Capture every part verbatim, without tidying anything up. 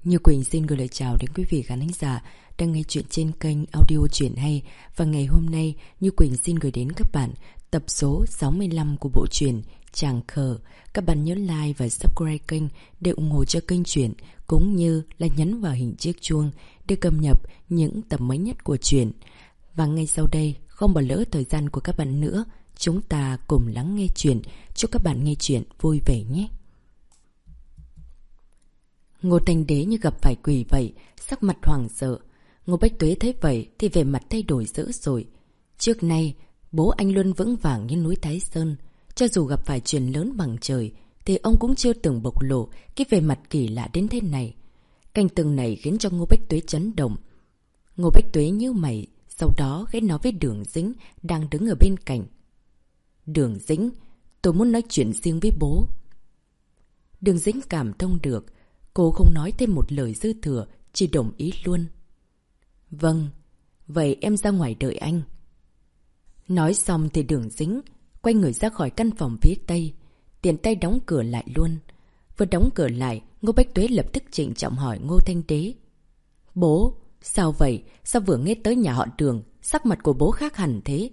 Như Quỳnh xin gửi lời chào đến quý vị khán giả đang nghe chuyện trên kênh audio Chuyện Hay. Và ngày hôm nay, Như Quỳnh xin gửi đến các bạn tập số sáu mươi lăm của bộ truyện Tràng Khờ. Các bạn nhớ like và subscribe kênh để ủng hộ cho kênh truyện, cũng như là nhấn vào hình chiếc chuông để cập nhật những tập mới nhất của truyện. Và ngay sau đây, không bỏ lỡ thời gian của các bạn nữa, chúng ta cùng lắng nghe truyện. Chúc các bạn nghe truyện vui vẻ nhé. Ngô Thanh Đế như gặp phải quỷ vậy, sắc mặt hoảng sợ. Ngô Bách Tuế thấy vậy thì vẻ mặt thay đổi dữ dội. Trước nay, bố anh luôn vững vàng như núi Thái Sơn. Cho dù gặp phải chuyện lớn bằng trời, thì ông cũng chưa từng bộc lộ cái vẻ mặt kỳ lạ đến thế này. Cảnh tượng này khiến cho Ngô Bách Tuế chấn động. Ngô Bách Tuế nhíu mày, sau đó ghé nói với Đường Dĩnh đang đứng ở bên cạnh. Đường Dĩnh, tôi muốn nói chuyện riêng với bố. Đường Dĩnh cảm thông được. Cô không nói thêm một lời dư thừa, chỉ đồng ý luôn. Vâng, vậy em ra ngoài đợi anh. Nói xong thì Đường Dĩnh quay người ra khỏi căn phòng phía tây, tiện tay đóng cửa lại luôn. Vừa đóng cửa lại, Ngô Bách Tuế lập tức trịnh trọng hỏi Ngô Thanh Đế. Bố, sao vậy? Sao vừa nghe tới nhà họ Đường, sắc mặt của bố khác hẳn thế?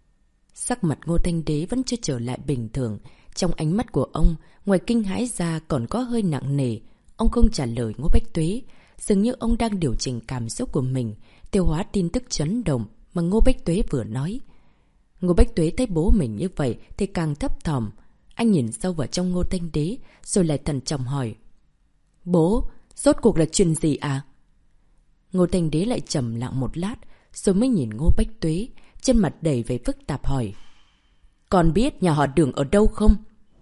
Sắc mặt Ngô Thanh Đế vẫn chưa trở lại bình thường. Trong ánh mắt của ông, ngoài kinh hãi ra còn có hơi nặng nề. Ông không trả lời Ngô Bách Tuế, dường như ông đang điều chỉnh cảm xúc của mình, tiêu hóa tin tức chấn động mà Ngô Bách Tuế vừa nói. Ngô Bách Tuế thấy bố mình như vậy thì càng thấp thỏm. Anh nhìn sâu vào trong Ngô Thanh Đế, rồi lại thận trọng hỏi. Bố, rốt cuộc là chuyện gì à? Ngô Thanh Đế lại trầm lặng một lát, rồi mới nhìn Ngô Bách Tuế, trên mặt đầy vẻ phức tạp hỏi. Con biết nhà họ Đường ở đâu không?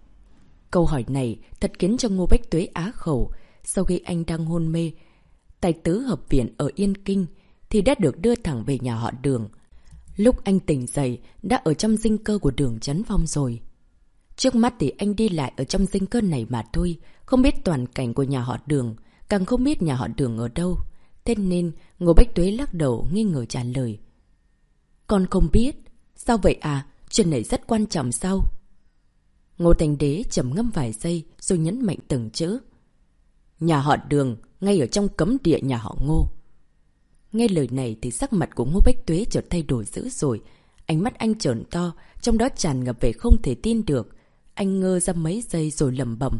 Câu hỏi này thật khiến cho Ngô Bách Tuế á khẩu. Sau khi anh đang hôn mê tại tứ hợp viện ở Yên Kinh thì đã được đưa thẳng về nhà họ Đường. Lúc anh tỉnh dậy đã ở trong dinh cơ của Đường Chấn Phong rồi. Trước mắt thì anh đi lại ở trong dinh cơ này mà thôi, không biết toàn cảnh của nhà họ Đường, càng không biết nhà họ Đường ở đâu. Thế nên Ngô Bách Tuế lắc đầu nghi ngờ trả lời. Con không biết. Sao vậy à? Chuyện này rất quan trọng sao? Ngô Thanh Đế trầm ngâm vài giây rồi nhấn mạnh từng chữ. Nhà họ Đường, ngay ở trong cấm địa nhà họ Ngô. Nghe lời này thì sắc mặt của Ngô Bách Tuế chợt thay đổi dữ rồi. Ánh mắt anh trợn to, trong đó tràn ngập vẻ không thể tin được. Anh ngơ ra mấy giây rồi lẩm bẩm.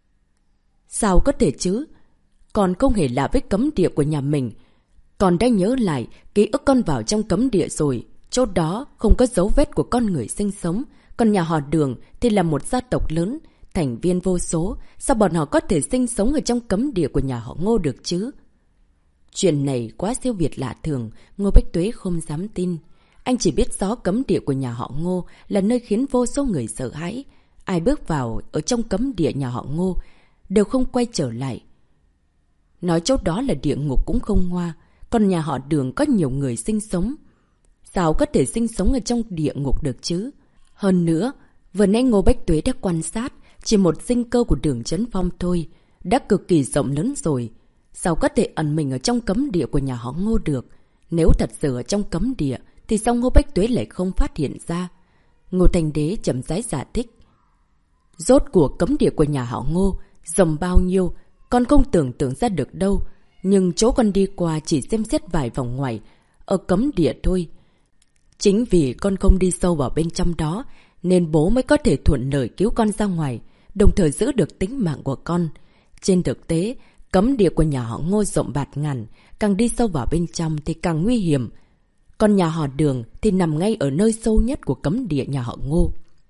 Sao có thể chứ? Con không hề lạ với cấm địa của nhà mình. Con đã nhớ lại ký ức con vào trong cấm địa rồi. Chỗ đó không có dấu vết của con người sinh sống. Còn nhà họ Đường thì là một gia tộc lớn, thành viên vô số. Sao bọn họ có thể sinh sống ở trong cấm địa của nhà họ Ngô được chứ? Chuyện này quá siêu việt lạ thường, Ngô Bách Tuế không dám tin. Anh chỉ biết rõ cấm địa của nhà họ Ngô là nơi khiến vô số người sợ hãi. Ai bước vào ở trong cấm địa nhà họ Ngô đều không quay trở lại. Nói chỗ đó là địa ngục cũng không ngoa, còn nhà họ Đường có nhiều người sinh sống. Sao có thể sinh sống ở trong địa ngục được chứ? Hơn nữa, vừa nãy Ngô Bách Tuế đã quan sát, chỉ một dinh cơ của Đường Chấn Phong thôi, đã cực kỳ rộng lớn rồi. Sao có thể ẩn mình ở trong cấm địa của nhà họ Ngô được? Nếu thật sự ở trong cấm địa, thì sao Ngô Bách Tuế lại không phát hiện ra? Ngô Thanh Đế chậm rãi giải thích. Rốt cuộc cấm địa của nhà họ Ngô, rộng bao nhiêu, con không tưởng tượng ra được đâu. Nhưng chỗ con đi qua chỉ xem xét vài vòng ngoài, ở cấm địa thôi. Chính vì con không đi sâu vào bên trong đó, nên bố mới có thể thuận lợi cứu con ra ngoài, đồng thời giữ được tính mạng của con. Trên thực tế, cấm địa của nhà họ Ngô rộng bạt ngàn, càng đi sâu vào bên trong thì càng nguy hiểm. Còn nhà họ Đường thì nằm ngay ở nơi sâu nhất của cấm địa nhà họ Ngô.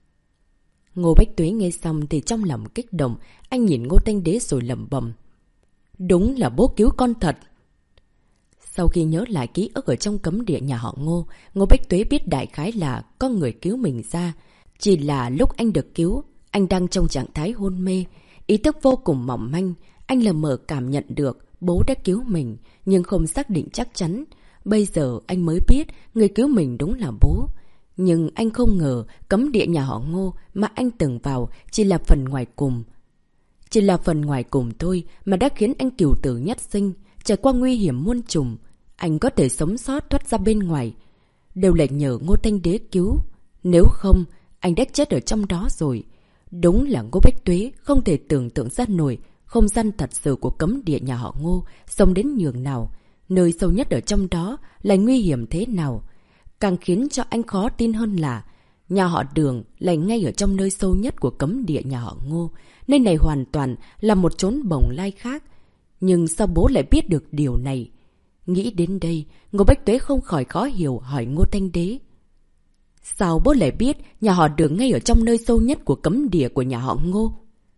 Ngô Bách Tuế nghe xong thì trong lòng kích động, anh nhìn Ngô Thanh Đế rồi lẩm bẩm. Đúng là bố cứu con thật. Sau khi nhớ lại ký ức ở trong cấm địa nhà họ Ngô, Ngô Bách Tuế biết đại khái là có người cứu mình ra. Chỉ là lúc anh được cứu, anh đang trong trạng thái hôn mê, ý thức vô cùng mỏng manh. Anh lờ mờ cảm nhận được bố đã cứu mình, nhưng không xác định chắc chắn. Bây giờ anh mới biết người cứu mình đúng là bố. Nhưng anh không ngờ cấm địa nhà họ Ngô mà anh từng vào chỉ là phần ngoài cùng. Chỉ là phần ngoài cùng thôi mà đã khiến anh cửu tử nhất sinh, trải qua nguy hiểm muôn trùng. Anh có thể sống sót thoát ra bên ngoài, đều là nhờ Ngô Thanh Đế cứu. Nếu không, anh đã chết ở trong đó rồi. Đúng là Ngô Bách Tuế không thể tưởng tượng ra nổi, không gian thật sự của cấm địa nhà họ Ngô sâu đến nhường nào, nơi sâu nhất ở trong đó lại nguy hiểm thế nào. Càng khiến cho anh khó tin hơn là nhà họ Đường lại ngay ở trong nơi sâu nhất của cấm địa nhà họ Ngô. Nơi này hoàn toàn là một chốn bồng lai khác. Nhưng sao bố lại biết được điều này? Nghĩ đến đây, Ngô Bách Tuế không khỏi khó hiểu hỏi Ngô Thanh Đế. Sao bố lại biết nhà họ Đường ngay ở trong nơi sâu nhất của cấm địa của nhà họ Ngô?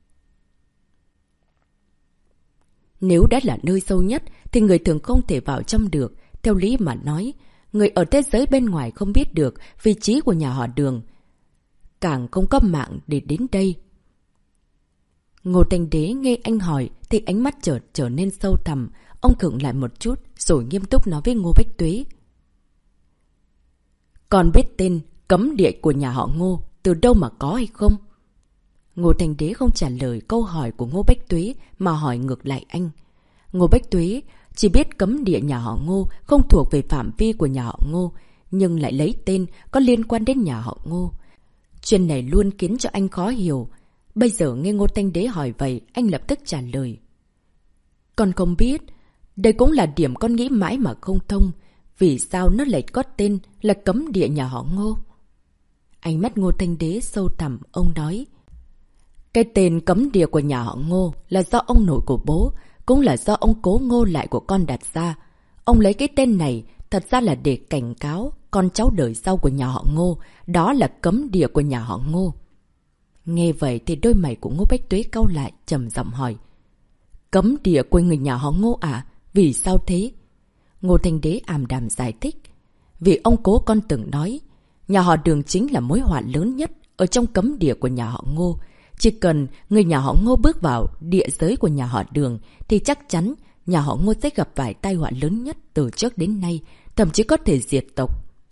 Nếu đã là nơi sâu nhất thì người thường không thể vào trong được. Theo lý mà nói, người ở thế giới bên ngoài không biết được vị trí của nhà họ Đường, càng không có mạng để đến đây. Ngô Thanh Đế nghe anh hỏi thì ánh mắt chợt trở nên sâu thẳm. Ông khựng lại một chút rồi nghiêm túc nói với Ngô Bách Tuế. Con biết tên cấm địa của nhà họ Ngô từ đâu mà có hay không? Ngô Thanh Đế không trả lời câu hỏi của Ngô Bách Tuế mà hỏi ngược lại anh. Ngô Bách Tuế chỉ biết cấm địa nhà họ Ngô không thuộc về phạm vi của nhà họ Ngô, nhưng lại lấy tên có liên quan đến nhà họ Ngô. Chuyện này luôn khiến cho anh khó hiểu. Bây giờ nghe Ngô Thanh Đế hỏi vậy, anh lập tức trả lời. Con không biết. Đây cũng là điểm con nghĩ mãi mà không thông. Vì sao nó lại có tên là cấm địa nhà họ Ngô? Ánh mắt Ngô Thanh Đế sâu thẳm, ông nói. Cái tên cấm địa của nhà họ Ngô là do ông nội của bố, cũng là do ông cố Ngô lại của con đặt ra. Ông lấy cái tên này thật ra là để cảnh cáo con cháu đời sau của nhà họ Ngô, đó là cấm địa của nhà họ Ngô. Nghe vậy thì đôi mày của Ngô Bách Tuế cau lại, trầm giọng hỏi. Cấm địa của người nhà họ Ngô à? Vì sao thế? Ngô Thanh Đế ảm đạm giải thích. Vì ông cố con từng nói, nhà họ Đường chính là mối họa lớn nhất ở trong cấm địa của nhà họ Ngô. Chỉ cần người nhà họ Ngô bước vào địa giới của nhà họ Đường thì chắc chắn nhà họ Ngô sẽ gặp phải tai họa lớn nhất từ trước đến nay, thậm chí có thể diệt tộc.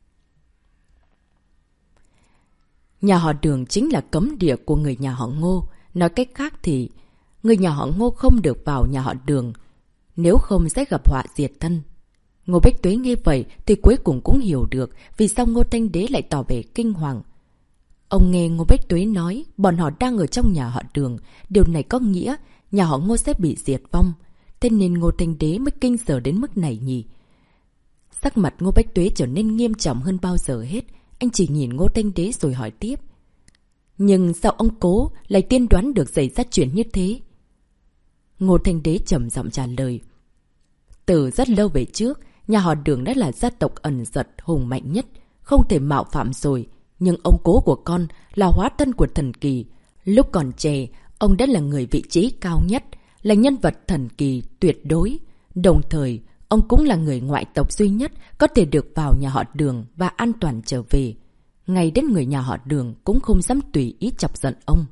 Nhà họ Đường chính là cấm địa của người nhà họ Ngô. Nói cách khác thì người nhà họ Ngô không được vào nhà họ Đường, nếu không sẽ gặp họa diệt thân. Ngô Bách Tuế nghe vậy thì cuối cùng cũng hiểu được vì sao Ngô Thanh Đế lại tỏ vẻ kinh hoàng. Ông nghe Ngô Bách Tuế nói bọn họ đang ở trong nhà họ Đường. Điều này có nghĩa nhà họ Ngô sẽ bị diệt vong. Thế nên Ngô Thanh Đế mới kinh sợ đến mức này nhỉ? Sắc mặt Ngô Bách Tuế trở nên nghiêm trọng hơn bao giờ hết. Anh chỉ nhìn Ngô Thanh Đế rồi hỏi tiếp. Nhưng sao ông cố lại tiên đoán được xảy ra chuyện như thế? Ngô Thanh Đế trầm giọng trả lời. Từ rất lâu về trước, nhà họ Đường đã là gia tộc ẩn giật hùng mạnh nhất, không thể mạo phạm rồi. Nhưng ông cố của con là hóa thân của thần kỳ. Lúc còn trẻ, ông đã là người vị trí cao nhất, là nhân vật thần kỳ tuyệt đối. Đồng thời, ông cũng là người ngoại tộc duy nhất có thể được vào nhà họ Đường và an toàn trở về. Ngay đến người nhà họ Đường cũng không dám tùy ý chọc giận ông.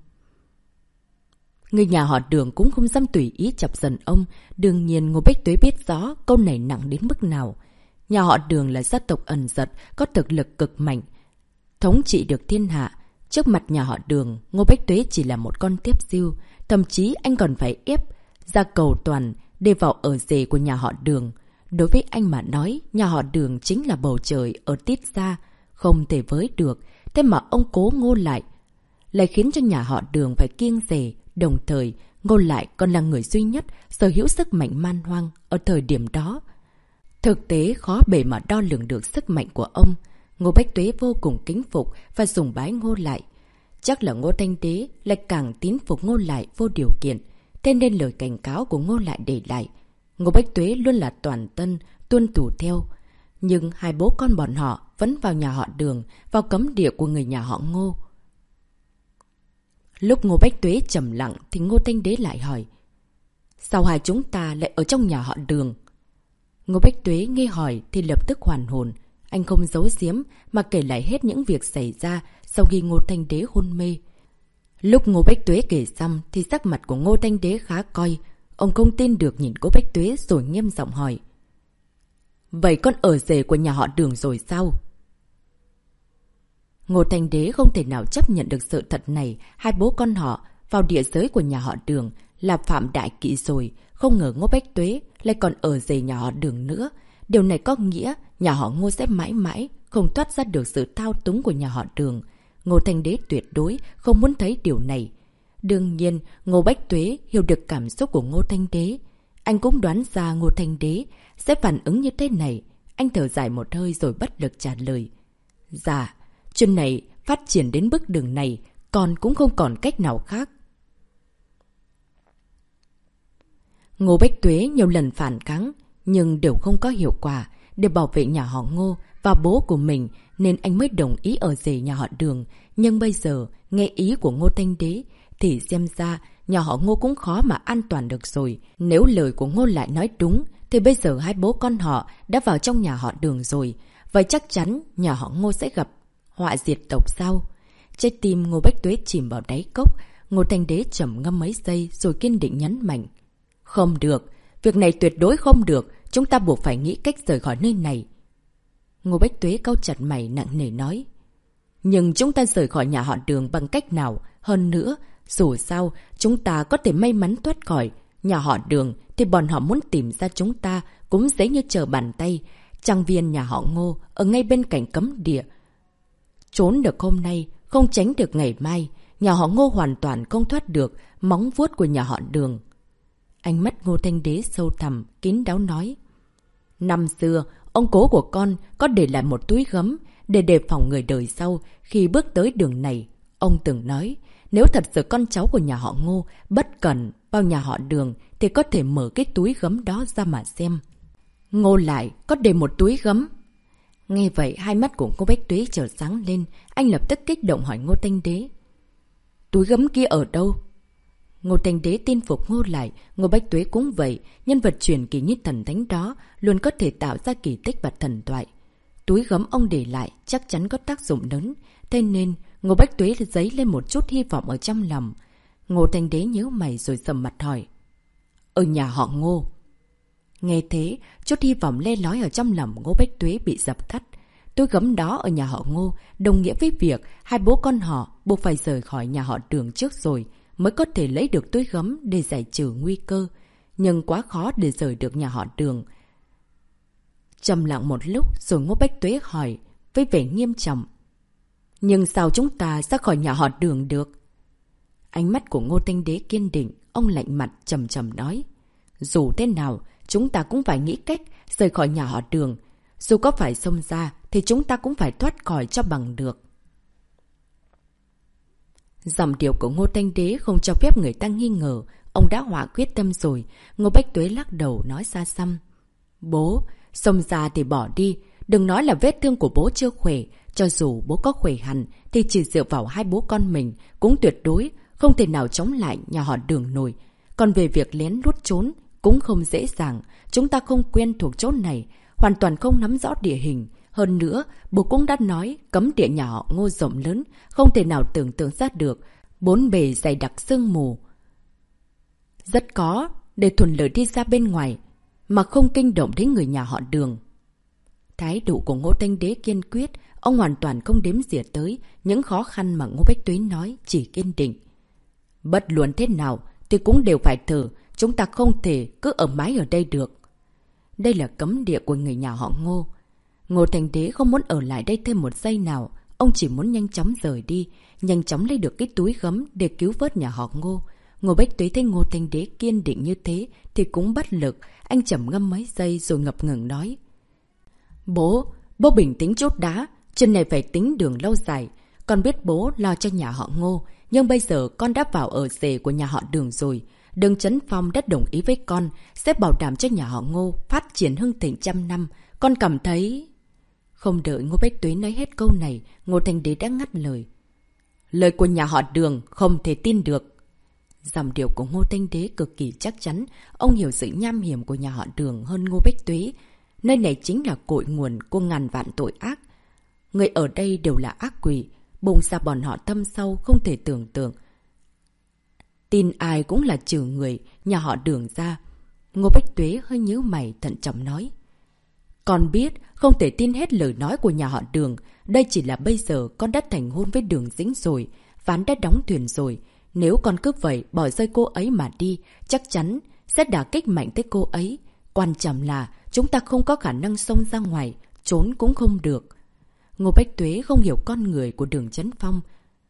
Người nhà họ Đường cũng không dám tùy ý chọc giận ông. Đương nhiên Ngô Bách Tuế biết rõ câu này nặng đến mức nào. Nhà họ Đường là gia tộc ẩn giật, có thực lực cực mạnh, thống trị được thiên hạ. Trước mặt nhà họ Đường, Ngô Bách Tuế chỉ là một con tiếp diêu. Thậm chí anh còn phải ép ra cầu toàn để vào ở rể của nhà họ Đường. Đối với anh mà nói, nhà họ Đường chính là bầu trời ở tít xa, không thể với được. Thế mà ông cố Ngô lại lại khiến cho nhà họ Đường phải kiêng dè. Đồng thời, Ngô lại còn là người duy nhất sở hữu sức mạnh man hoang ở thời điểm đó. Thực tế khó bề mà đo lường được sức mạnh của ông. Ngô Bách Tuế vô cùng kính phục và sùng bái Ngô lại. Chắc là Ngô Thanh Đế lại càng tín phục Ngô lại vô điều kiện. Thế nên lời cảnh cáo của Ngô lại để lại, Ngô Bách Tuế luôn là toàn tân, tuân thủ theo. Nhưng hai bố con bọn họ vẫn vào nhà họ Đường, vào cấm địa của người nhà họ Ngô. Lúc Ngô Bách Tuế trầm lặng thì Ngô Thanh Đế lại hỏi. Sao hai chúng ta lại ở trong nhà họ Đường? Ngô Bách Tuế nghe hỏi thì lập tức hoàn hồn. Anh không giấu giếm mà kể lại hết những việc xảy ra sau khi Ngô Thanh Đế hôn mê. Lúc Ngô Bách Tuế kể xong thì sắc mặt của Ngô Thanh Đế khá coi. Ông không tin được nhìn Ngô Bách Tuế rồi nghiêm giọng hỏi. Vậy con ở rể của nhà họ Đường rồi sao? Ngô Thanh Đế không thể nào chấp nhận được sự thật này. Hai bố con họ vào địa giới của nhà họ Đường là phạm đại kỵ rồi. Không ngờ Ngô Bách Tuế lại còn ở rể nhà họ Đường nữa. Điều này có nghĩa nhà họ Ngô sẽ mãi mãi không thoát ra được sự thao túng của nhà họ Đường. Ngô Thanh Đế tuyệt đối không muốn thấy điều này. Đương nhiên, Ngô Bách Tuế hiểu được cảm xúc của Ngô Thanh Đế. Anh cũng đoán ra Ngô Thanh Đế sẽ phản ứng như thế này. Anh thở dài một hơi rồi bất lực trả lời. Dạ, chuyện này phát triển đến bước đường này, con cũng không còn cách nào khác. Ngô Bách Tuế nhiều lần phản kháng, nhưng đều không có hiệu quả. Để bảo vệ nhà họ Ngô và bố của mình nên anh mới đồng ý ở rể nhà họ Đường. Nhưng bây giờ, nghe ý của Ngô Thanh Đế thì xem ra nhà họ Ngô cũng khó mà an toàn được rồi. Nếu lời của Ngô lại nói đúng thì bây giờ hai bố con họ đã vào trong nhà họ Đường rồi. Vậy chắc chắn nhà họ Ngô sẽ gặp họa diệt tộc sao? Trái tim Ngô Bách Tuế chìm vào đáy cốc. Ngô Thanh Đế trầm ngâm mấy giây rồi kiên định nhấn mạnh. Không được, việc này tuyệt đối không được. Chúng ta buộc phải nghĩ cách rời khỏi nơi này. Ngô Bách Tuế cau chặt mày nặng nề nói. Nhưng chúng ta rời khỏi nhà họ Đường bằng cách nào? Hơn nữa, dù sao, chúng ta có thể may mắn thoát khỏi nhà họ Đường thì bọn họ muốn tìm ra chúng ta cũng dễ như trở bàn tay. Trang viên nhà họ Ngô ở ngay bên cạnh cấm địa. Trốn được hôm nay, không tránh được ngày mai. Nhà họ Ngô hoàn toàn không thoát được móng vuốt của nhà họ Đường. Ánh mắt Ngô Thanh Đế sâu thẳm, kín đáo nói. Năm xưa, ông cố của con có để lại một túi gấm để đề phòng người đời sau khi bước tới đường này. Ông từng nói, nếu thật sự con cháu của nhà họ Ngô bất cẩn vào nhà họ Đường thì có thể mở cái túi gấm đó ra mà xem. Ngô lại có để một túi gấm. Nghe vậy, hai mắt của Ngô Bách Tuế chợt sáng lên. Anh lập tức kích động hỏi Ngô Thanh Đế. Túi gấm kia ở đâu? Ngô Thanh Đế tin phục Ngô lại. Ngô Bách Tuế cũng vậy. Nhân vật truyền kỳ như thần thánh đó luôn có thể tạo ra kỳ tích và thần thoại. Túi gấm ông để lại chắc chắn có tác dụng lớn. Thế nên Ngô Bách Tuế dấy lên một chút hy vọng ở trong lòng. Ngô Thanh Đế nhíu mày rồi sầm mặt hỏi. Ở nhà họ Ngô. Nghe thế, chút hy vọng le lói ở trong lòng Ngô Bách Tuế bị dập tắt. Túi gấm đó ở nhà họ Ngô đồng nghĩa với việc hai bố con họ buộc phải rời khỏi nhà họ Đường trước rồi mới có thể lấy được túi gấm để giải trừ nguy cơ. Nhưng quá khó để rời được nhà họ Đường. Trầm lặng một lúc rồi Ngô Bách Tuế hỏi với vẻ nghiêm trọng. Nhưng sao chúng ta ra khỏi nhà họ Đường được? Ánh mắt của Ngô Thanh Đế kiên định. Ông lạnh mặt trầm trầm nói. Dù thế nào, chúng ta cũng phải nghĩ cách rời khỏi nhà họ Đường. Dù có phải xông ra thì chúng ta cũng phải thoát khỏi cho bằng được. Giọng điệu của Ngô Thanh Đế không cho phép người ta nghi ngờ. Ông đã hỏa quyết tâm rồi. Ngô Bách Tuế lắc đầu nói xa xăm. Bố, xông ra thì bỏ đi. Đừng nói là vết thương của bố chưa khỏe. Cho dù bố có khỏe hẳn thì chỉ dựa vào hai bố con mình cũng tuyệt đối không thể nào chống lại nhà họ Đường nổi. Còn về việc lén lút trốn cũng không dễ dàng. Chúng ta không quen thuộc chỗ này, hoàn toàn không nắm rõ địa hình. Hơn nữa, bố cũng đã nói cấm địa nhà họ Ngô rộng lớn, không thể nào tưởng tượng ra được. Bốn bề dày đặc sương mù. Rất có để thuận lợi đi ra bên ngoài, mà không kinh động đến người nhà họ Đường. Thái độ của Ngô Thanh Đế kiên quyết, ông hoàn toàn không đếm xỉa tới những khó khăn mà Ngô Bách Tuế nói, chỉ kiên định. Bất luận thế nào thì cũng đều phải thử, chúng ta không thể cứ ở mãi ở đây được. Đây là cấm địa của người nhà họ Ngô. Ngô Thanh Đế không muốn ở lại đây thêm một giây nào, ông chỉ muốn nhanh chóng rời đi, nhanh chóng lấy được cái túi gấm để cứu vớt nhà họ Ngô. Ngô Bách Tuế thấy Ngô Thanh Đế kiên định như thế thì cũng bất lực, anh trầm ngâm mấy giây rồi ngập ngừng nói. Bố, bố bình tĩnh chút đã, chuyện này phải tính đường lâu dài. Con biết bố lo cho nhà họ Ngô, nhưng bây giờ con đã vào ở rể của nhà họ Đường rồi. Đường Chấn Phong đã đồng ý với con, sẽ bảo đảm cho nhà họ Ngô phát triển hưng thịnh trăm năm. Con cảm thấy... Không đợi Ngô Bách Tuế nói hết câu này, Ngô Thanh Đế đã ngắt lời. Lời của nhà họ Đường không thể tin được. Giọng điệu của Ngô Thanh Đế cực kỳ chắc chắn, ông hiểu sự nham hiểm của nhà họ Đường hơn Ngô Bách Tuế. Nơi này chính là cội nguồn của ngàn vạn tội ác. Người ở đây đều là ác quỷ, bùng ra bọn họ thâm sâu không thể tưởng tượng. Tin ai cũng là trừ người nhà họ Đường ra. Ngô Bách Tuế hơi nhíu mày thận trọng nói. Con biết không thể tin hết lời nói của nhà họ Đường. Đây chỉ là bây giờ con đã thành hôn với Đường Dĩnh rồi, ván đã đóng thuyền rồi. Nếu con cứ vậy bỏ rơi cô ấy mà đi, chắc chắn sẽ đả kích mạnh tới cô ấy. Quan trọng là chúng ta không có khả năng xông ra ngoài, trốn cũng không được. Ngô Bách Tuế không hiểu con người của Đường Chấn Phong.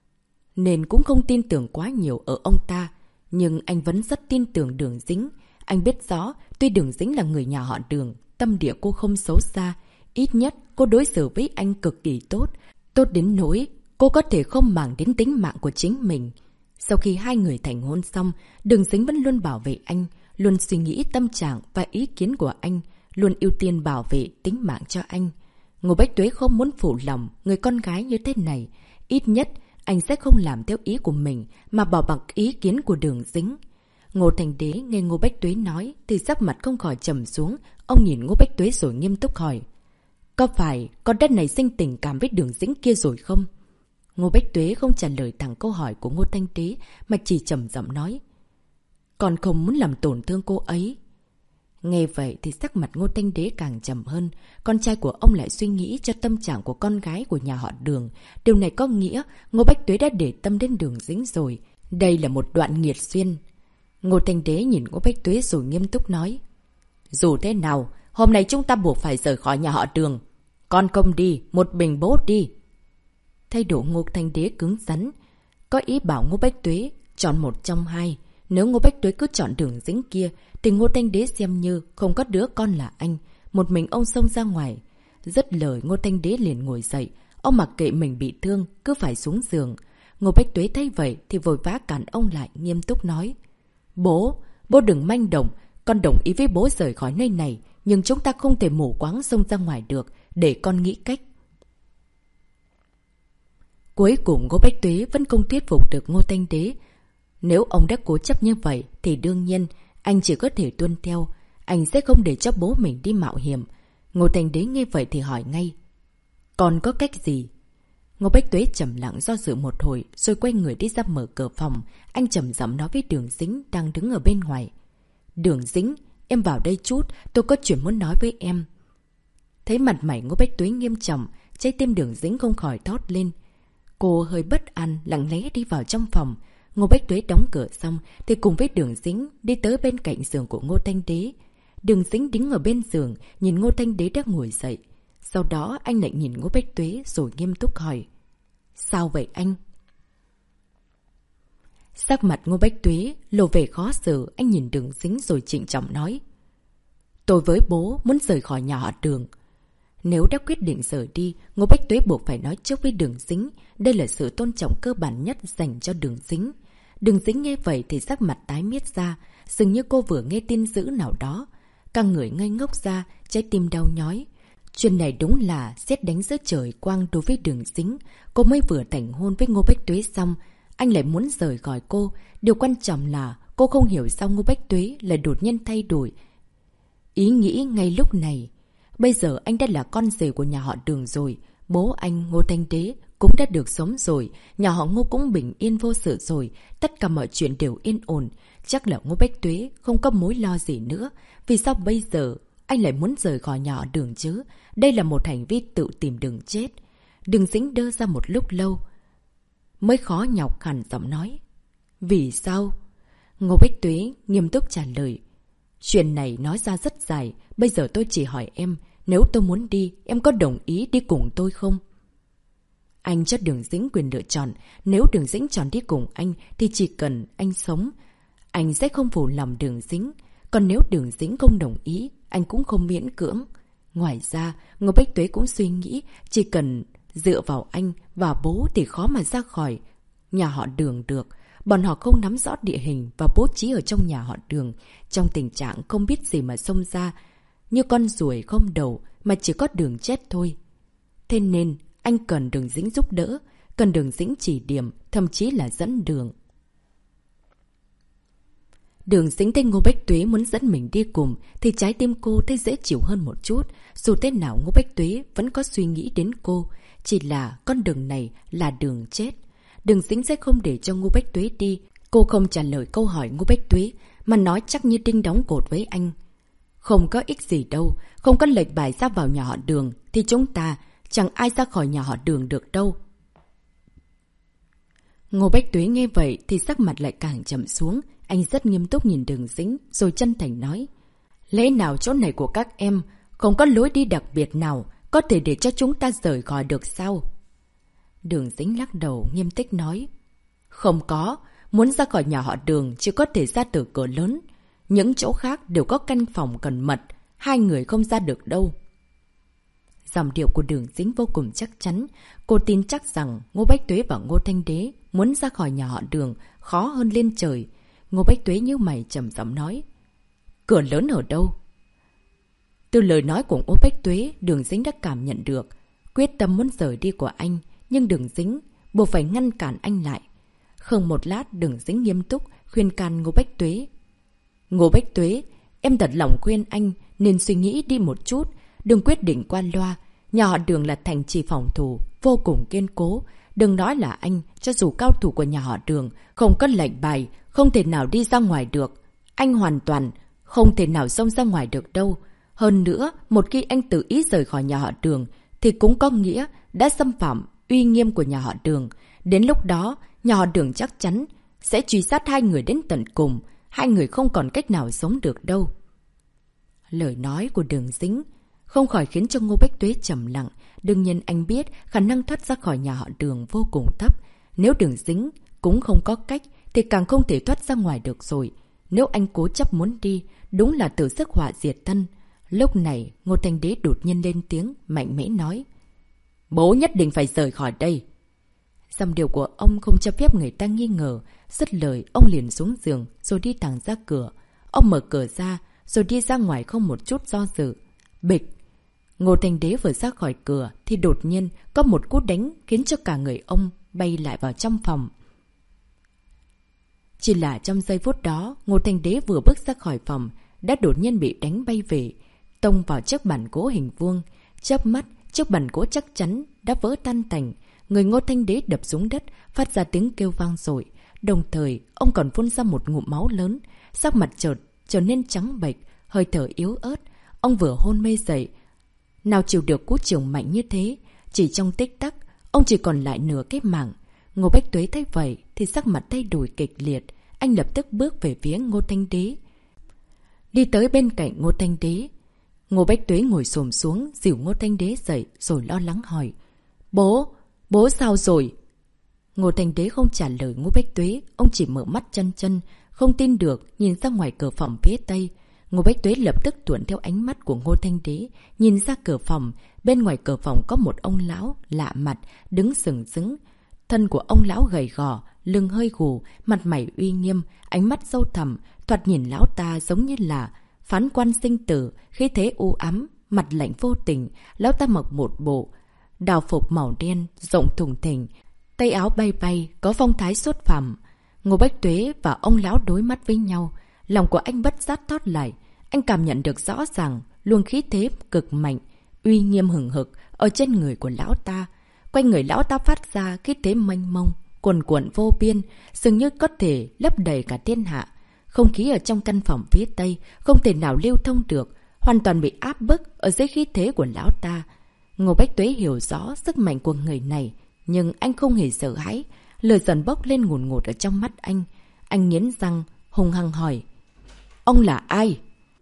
nên cũng không tin tưởng quá nhiều ở ông ta. Nhưng anh vẫn rất tin tưởng Đường Dĩnh. Anh biết rõ, tuy Đường Dĩnh là người nhà họ Đường, tâm địa cô không xấu xa. Ít nhất, cô đối xử với anh cực kỳ tốt. Tốt đến nỗi, cô có thể không màng đến tính mạng của chính mình. Sau khi hai người thành hôn xong, Đường Dĩnh vẫn luôn bảo vệ anh, luôn suy nghĩ tâm trạng và ý kiến của anh, luôn ưu tiên bảo vệ tính mạng cho anh. Ngô Bách Tuế không muốn phụ lòng người con gái như thế này. Ít nhất, anh sẽ không làm theo ý của mình mà bỏ bằng ý kiến của Đường Dĩnh. Ngô Thành Đế nghe Ngô Bách Tuế nói thì sắc mặt không khỏi trầm xuống. Ông nhìn Ngô Bách Tuế rồi nghiêm túc hỏi. Có phải con đất này sinh tình cảm với Đường Dĩnh kia rồi không? Ngô Bách Tuế không trả lời thẳng câu hỏi của Ngô Thanh Đế mà chỉ trầm giọng nói. Con không muốn làm tổn thương cô ấy. Nghe vậy thì sắc mặt Ngô Thanh Đế càng trầm hơn. Con trai của ông lại suy nghĩ cho tâm trạng của con gái của nhà họ Đường. Điều này có nghĩa Ngô Bách Tuế đã để tâm đến Đường Dĩnh rồi. Đây là một đoạn nghiệt duyên. Ngô Thanh Đế nhìn Ngô Bách Tuế rồi nghiêm túc nói. Dù thế nào, hôm nay chúng ta buộc phải rời khỏi nhà họ Đường. Con không đi, một mình bố đi. Thái độ Ngô Thanh Đế cứng rắn, có ý bảo Ngô Bách Tuế chọn một trong hai. Nếu Ngô Bách Tuế cứ chọn Đường Dĩnh kia, thì Ngô Thanh Đế xem như không có đứa con là anh. Một mình ông xông ra ngoài. Dứt lời Ngô Thanh Đế liền ngồi dậy. Ông mặc kệ mình bị thương, cứ phải xuống giường. Ngô Bách Tuế thấy vậy thì vội vã cản ông lại, nghiêm túc nói. Bố, bố đừng manh động. Con đồng ý với bố rời khỏi nơi này, nhưng chúng ta không thể mù quáng xông ra ngoài được, để con nghĩ cách. Cuối cùng Ngô Bách Tuế vẫn không thuyết phục được Ngô Thanh Đế. Nếu ông đã cố chấp như vậy thì đương nhiên anh chỉ có thể tuân theo. Anh sẽ không để cho bố mình đi mạo hiểm. Ngô Thanh Đế nghe vậy thì hỏi ngay. Còn có cách gì? Ngô Bách Tuế trầm lặng do dự một hồi rồi quay người đi ra mở cửa phòng. Anh trầm giọng nói với Đường Dĩnh đang đứng ở bên ngoài. Đường Dĩnh, em vào đây chút, tôi có chuyện muốn nói với em. Thấy mặt mày Ngô Bách Tuế nghiêm trọng, trái tim Đường Dĩnh không khỏi thót lên. Cô hơi bất an, lặng lẽ đi vào trong phòng. Ngô Bách Tuế đóng cửa xong thì cùng với Đường Dĩnh đi tới bên cạnh giường của Ngô Thanh Đế. Đường Dĩnh đứng ở bên giường, nhìn Ngô Thanh Đế đã ngồi dậy. Sau đó anh lại nhìn Ngô Bách Tuế rồi nghiêm túc hỏi. Sao vậy anh? Sắc mặt Ngô Bách Tuế lộ vẻ khó xử, anh nhìn Đường Dĩnh rồi trịnh trọng nói. Tôi với bố muốn rời khỏi nhà họ Đường. Nếu đã quyết định rời đi, Ngô Bách Tuế buộc phải nói trước với Đường Dĩnh. Đây là sự tôn trọng cơ bản nhất dành cho Đường Dĩnh. Đường Dĩnh nghe vậy thì sắc mặt tái miết ra, dường như cô vừa nghe tin dữ nào đó. Cả người ngây ngốc ra, trái tim đau nhói. Chuyện này đúng là sét đánh giữa trời quang đối với Đường Dĩnh. Cô mới vừa thành hôn với Ngô Bách Tuế xong, anh lại muốn rời khỏi cô. Điều quan trọng là cô không hiểu sao Ngô Bách Tuế lại đột nhiên thay đổi ý nghĩ ngay lúc này. Bây giờ anh đã là con rể của nhà họ Đường rồi. Bố anh Ngô Thanh Đế cũng đã được sống rồi. Nhà họ Ngô cũng bình yên vô sự rồi. Tất cả mọi chuyện đều yên ổn. Chắc là Ngô Bách Tuế không có mối lo gì nữa. Vì sao bây giờ anh lại muốn rời khỏi nhà họ Đường chứ? Đây là một hành vi tự tìm đường chết. Đường Dĩnh đơ ra một lúc lâu mới khó nhọc hẳn giọng nói. Vì sao? Ngô Bách Tuế nghiêm túc trả lời. Chuyện này nói ra rất dài. Bây giờ tôi chỉ hỏi em, nếu tôi muốn đi, em có đồng ý đi cùng tôi không? Anh cho Đường Dĩnh quyền lựa chọn. Nếu Đường Dĩnh chọn đi cùng anh thì chỉ cần anh sống, anh sẽ không phụ lòng Đường Dĩnh. Còn nếu Đường Dĩnh không đồng ý, anh cũng không miễn cưỡng. Ngoài ra, Ngô Bách Tuế cũng suy nghĩ chỉ cần dựa vào anh và bố thì khó mà ra khỏi nhà họ Đường được. Bọn họ không nắm rõ địa hình và bố trí ở trong nhà họ Đường. Trong tình trạng không biết gì mà xông ra, như con ruồi không đầu mà chỉ có đường chết thôi. Thế nên anh cần Đường Dĩnh giúp đỡ, cần Đường Dĩnh chỉ điểm, thậm chí là dẫn đường. Đường Dĩnh thấy Ngô Bách Tuế muốn dẫn mình đi cùng thì trái tim cô thấy dễ chịu hơn một chút. Dù thế nào Ngô Bách Tuế vẫn có suy nghĩ đến cô. Chỉ là con đường này là đường chết. Đường Dĩnh sẽ không để cho Ngô Bách Tuế đi. Cô không trả lời câu hỏi Ngô Bách Tuế mà nói chắc như đinh đóng cột với anh. Không có ích gì đâu. Không có lệnh bài ra vào nhà họ Đường thì chúng ta chẳng ai ra khỏi nhà họ Đường được đâu. Ngô Bách Tuế nghe vậy thì sắc mặt lại càng chậm xuống. Anh rất nghiêm túc nhìn Đường Dĩnh rồi chân thành nói. Lẽ nào chỗ này của các em không có lối đi đặc biệt nào có thể để cho chúng ta rời khỏi được sao? Đường Dĩnh lắc đầu nghiêm túc nói. Không có, muốn ra khỏi nhà họ Đường chỉ có thể ra từ cửa lớn. Những chỗ khác đều có căn phòng cẩn mật, hai người không ra được đâu. Dòng điệu của Đường Dĩnh vô cùng chắc chắn. Cô tin chắc rằng Ngô Bách Tuế và Ngô Thanh Đế muốn ra khỏi nhà họ Đường khó hơn lên trời. Ngô Bách Tuế nhíu mày trầm giọng nói. Cửa lớn ở đâu? Từ lời nói của Ngô Bách Tuế, Đường Dĩnh đã cảm nhận được quyết tâm muốn rời đi của anh, nhưng Đường Dĩnh buộc phải ngăn cản anh lại. Không một lát, Đường Dĩnh nghiêm túc khuyên can Ngô Bách Tuế. Ngô Bách Tuế, em thật lòng khuyên anh nên suy nghĩ đi một chút, đừng quyết định qua loa. Nhà họ Đường là thành trì phòng thủ vô cùng kiên cố. Đừng nói là anh, cho dù cao thủ của nhà họ Đường không có lệnh bài, không thể nào đi ra ngoài được. Anh hoàn toàn không thể nào xông ra ngoài được đâu. Hơn nữa, một khi anh tự ý rời khỏi nhà họ Đường thì cũng có nghĩa đã xâm phạm uy nghiêm của nhà họ Đường. Đến lúc đó, nhà họ Đường chắc chắn sẽ truy sát hai người đến tận cùng. Hai người không còn cách nào sống được đâu. Lời nói của Đường Dĩnh không khỏi khiến cho Ngô Bách Tuế trầm lặng. Đương nhiên anh biết khả năng thoát ra khỏi nhà họ Đường vô cùng thấp. Nếu Đường Dĩnh cũng không có cách thì càng không thể thoát ra ngoài được rồi. Nếu anh cố chấp muốn đi, đúng là tự sức họa diệt thân. Lúc này, Ngô Thanh Đế đột nhiên lên tiếng, mạnh mẽ nói. Bố nhất định phải rời khỏi đây. Dòng điều của ông không cho phép người ta nghi ngờ. Dứt lời, ông liền xuống giường, rồi đi thẳng ra cửa. Ông mở cửa ra, rồi đi ra ngoài không một chút do dự. Bịch! Ngô Thanh Đế vừa ra khỏi cửa, thì đột nhiên có một cú đánh khiến cho cả người ông bay lại vào trong phòng. Chỉ là trong giây phút đó, Ngô Thanh Đế vừa bước ra khỏi phòng, đã đột nhiên bị đánh bay về, tông vào chiếc bàn gỗ hình vuông. Chớp mắt, chiếc bàn gỗ chắc chắn đã vỡ tan tành. Người Ngô Thanh Đế đập xuống đất, phát ra tiếng kêu vang dội. Đồng thời, ông còn phun ra một ngụm máu lớn, sắc mặt chợt trở nên trắng bệch, hơi thở yếu ớt. Ông vừa hôn mê dậy, nào chịu được cú chưởng mạnh như thế. Chỉ trong tích tắc, ông chỉ còn lại nửa cái mạng. Ngô Bách Tuế thấy vậy thì sắc mặt thay đổi kịch liệt. Anh lập tức bước về phía Ngô Thanh Đế, đi tới bên cạnh Ngô Thanh Đế. Ngô Bách Tuế ngồi xổm xuống, dìu Ngô Thanh Đế dậy, rồi lo lắng hỏi. Bố, bố sao rồi? Ngô Thanh Đế không trả lời Ngô Bách Tuế, ông chỉ mở mắt chân chân, không tin được, nhìn ra ngoài cửa phòng phía tây. Ngô Bách Tuế lập tức thuận theo ánh mắt của Ngô Thanh Đế, nhìn ra cửa phòng. Bên ngoài cửa phòng có một ông lão lạ mặt, đứng sừng sững. Thân của ông lão gầy gò, lưng hơi gù, mặt mày uy nghiêm, ánh mắt sâu thẳm, thoạt nhìn lão ta giống như là phán quan sinh tử, khí thế u ám, mặt lạnh vô tình. Lão ta mặc một bộ đào phục màu đen, rộng thùng thình, tay áo bay bay, có phong thái xuất phàm. Ngô Bách Tuế và ông lão đối mắt với nhau, lòng của anh bất giác thót lại. Anh cảm nhận được rõ ràng luồng khí thế cực mạnh, uy nghiêm hừng hực ở trên người của lão ta. Quanh người lão ta phát ra khí thế mênh mông, cuồn cuộn vô biên, dường như có thể lấp đầy cả thiên hạ. Không khí ở trong căn phòng phía tây không thể nào lưu thông được, hoàn toàn bị áp bức ở dưới khí thế của lão ta. Ngô Bách Tuế hiểu rõ sức mạnh của người này, nhưng anh không hề sợ hãi. Lửa dần bốc lên ngùn ngụt ở trong mắt anh. Anh nghiến răng, hung hăng hỏi. Ông là ai?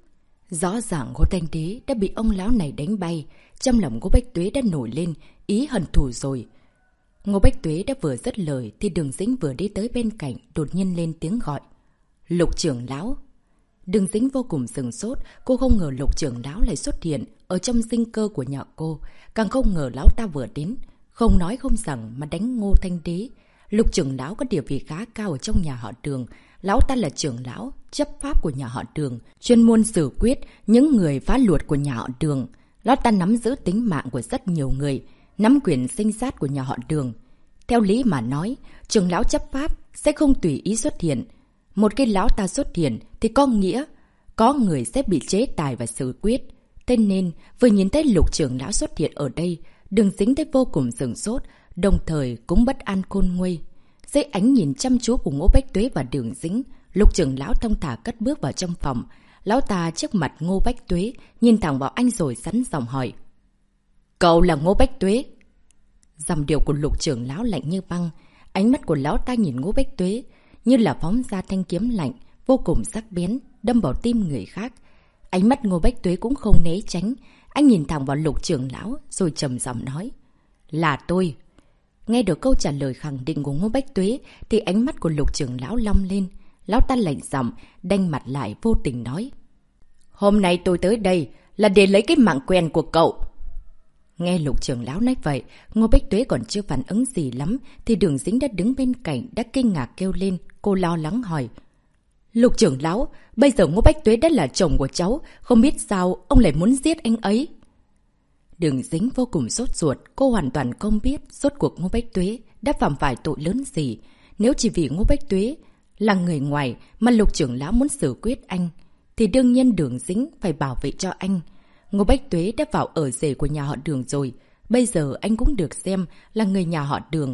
Rõ ràng Ngô Thanh Đế đã bị ông lão này đánh bay. Trong lòng Ngô Bách Tuế đã nổi lên ý hận thù rồi. Ngô Bách Tuế đã vừa dứt lời thì Đường Dĩnh vừa đi tới bên cạnh, đột nhiên lên tiếng gọi. Lục trưởng lão. Đường Dĩnh vô cùng sửng sốt, cô không ngờ Lục trưởng lão lại xuất hiện ở trong sinh cơ của nhà cô, càng không ngờ lão ta vừa đến, không nói không rằng mà đánh Ngô Thanh Đế. Lục trưởng lão có địa vị khá cao ở trong nhà họ Đường. Lão ta là trưởng lão chấp pháp của nhà họ Đường, chuyên môn xử quyết những người phá luật của nhà họ Đường. Lão ta nắm giữ tính mạng của rất nhiều người, nắm quyền sinh sát của nhà họ Đường. Theo lý mà nói, trưởng lão chấp pháp sẽ không tùy ý xuất hiện. Một khi lão ta xuất hiện thì có nghĩa có người sẽ bị chế tài và xử quyết. Thế nên vừa nhìn thấy Lục trưởng lão xuất hiện ở đây, Đường Dĩnh thấy vô cùng sửng sốt, đồng thời cũng bất an khôn nguôi. Dưới ánh nhìn chăm chú của Ngô Bách Tuế và Đường Dĩnh, Lục trưởng lão thông thả cất bước vào trong phòng. Lão ta trước mặt Ngô Bách Tuế, nhìn thẳng vào anh rồi sẵn giọng hỏi. Cậu là Ngô Bách Tuế? Dòng điệu của Lục trưởng lão lạnh như băng. Ánh mắt của lão ta nhìn Ngô Bách Tuế như là phóng ra thanh kiếm lạnh, vô cùng sắc bén, đâm vào tim người khác. Ánh mắt Ngô Bách Tuế cũng không né tránh. Anh nhìn thẳng vào Lục trưởng lão rồi trầm giọng nói. Là tôi. Nghe được câu trả lời khẳng định của Ngô Bách Tuế thì ánh mắt của Lục trưởng lão long lên. Lão ta lạnh giọng, đanh mặt lại vô tình nói. Hôm nay tôi tới đây là để lấy cái mạng quen của cậu. Nghe Lục trưởng lão nói vậy, Ngô Bách Tuế còn chưa phản ứng gì lắm thì Đường Dĩnh đã đứng bên cạnh đã kinh ngạc kêu lên. Cô lo lắng hỏi. Lục trưởng lão, bây giờ Ngô Bách Tuế đã là chồng của cháu, không biết sao ông lại muốn giết anh ấy. Đường Dĩnh vô cùng sốt ruột, cô hoàn toàn không biết rốt cuộc Ngô Bách Tuế đã phạm phải tội lớn gì. Nếu chỉ vì Ngô Bách Tuế là người ngoài mà Lục trưởng lão muốn xử quyết anh, thì đương nhiên Đường Dĩnh phải bảo vệ cho anh. Ngô Bách Tuế đã vào ở rể của nhà họ Đường rồi, bây giờ anh cũng được xem là người nhà họ Đường.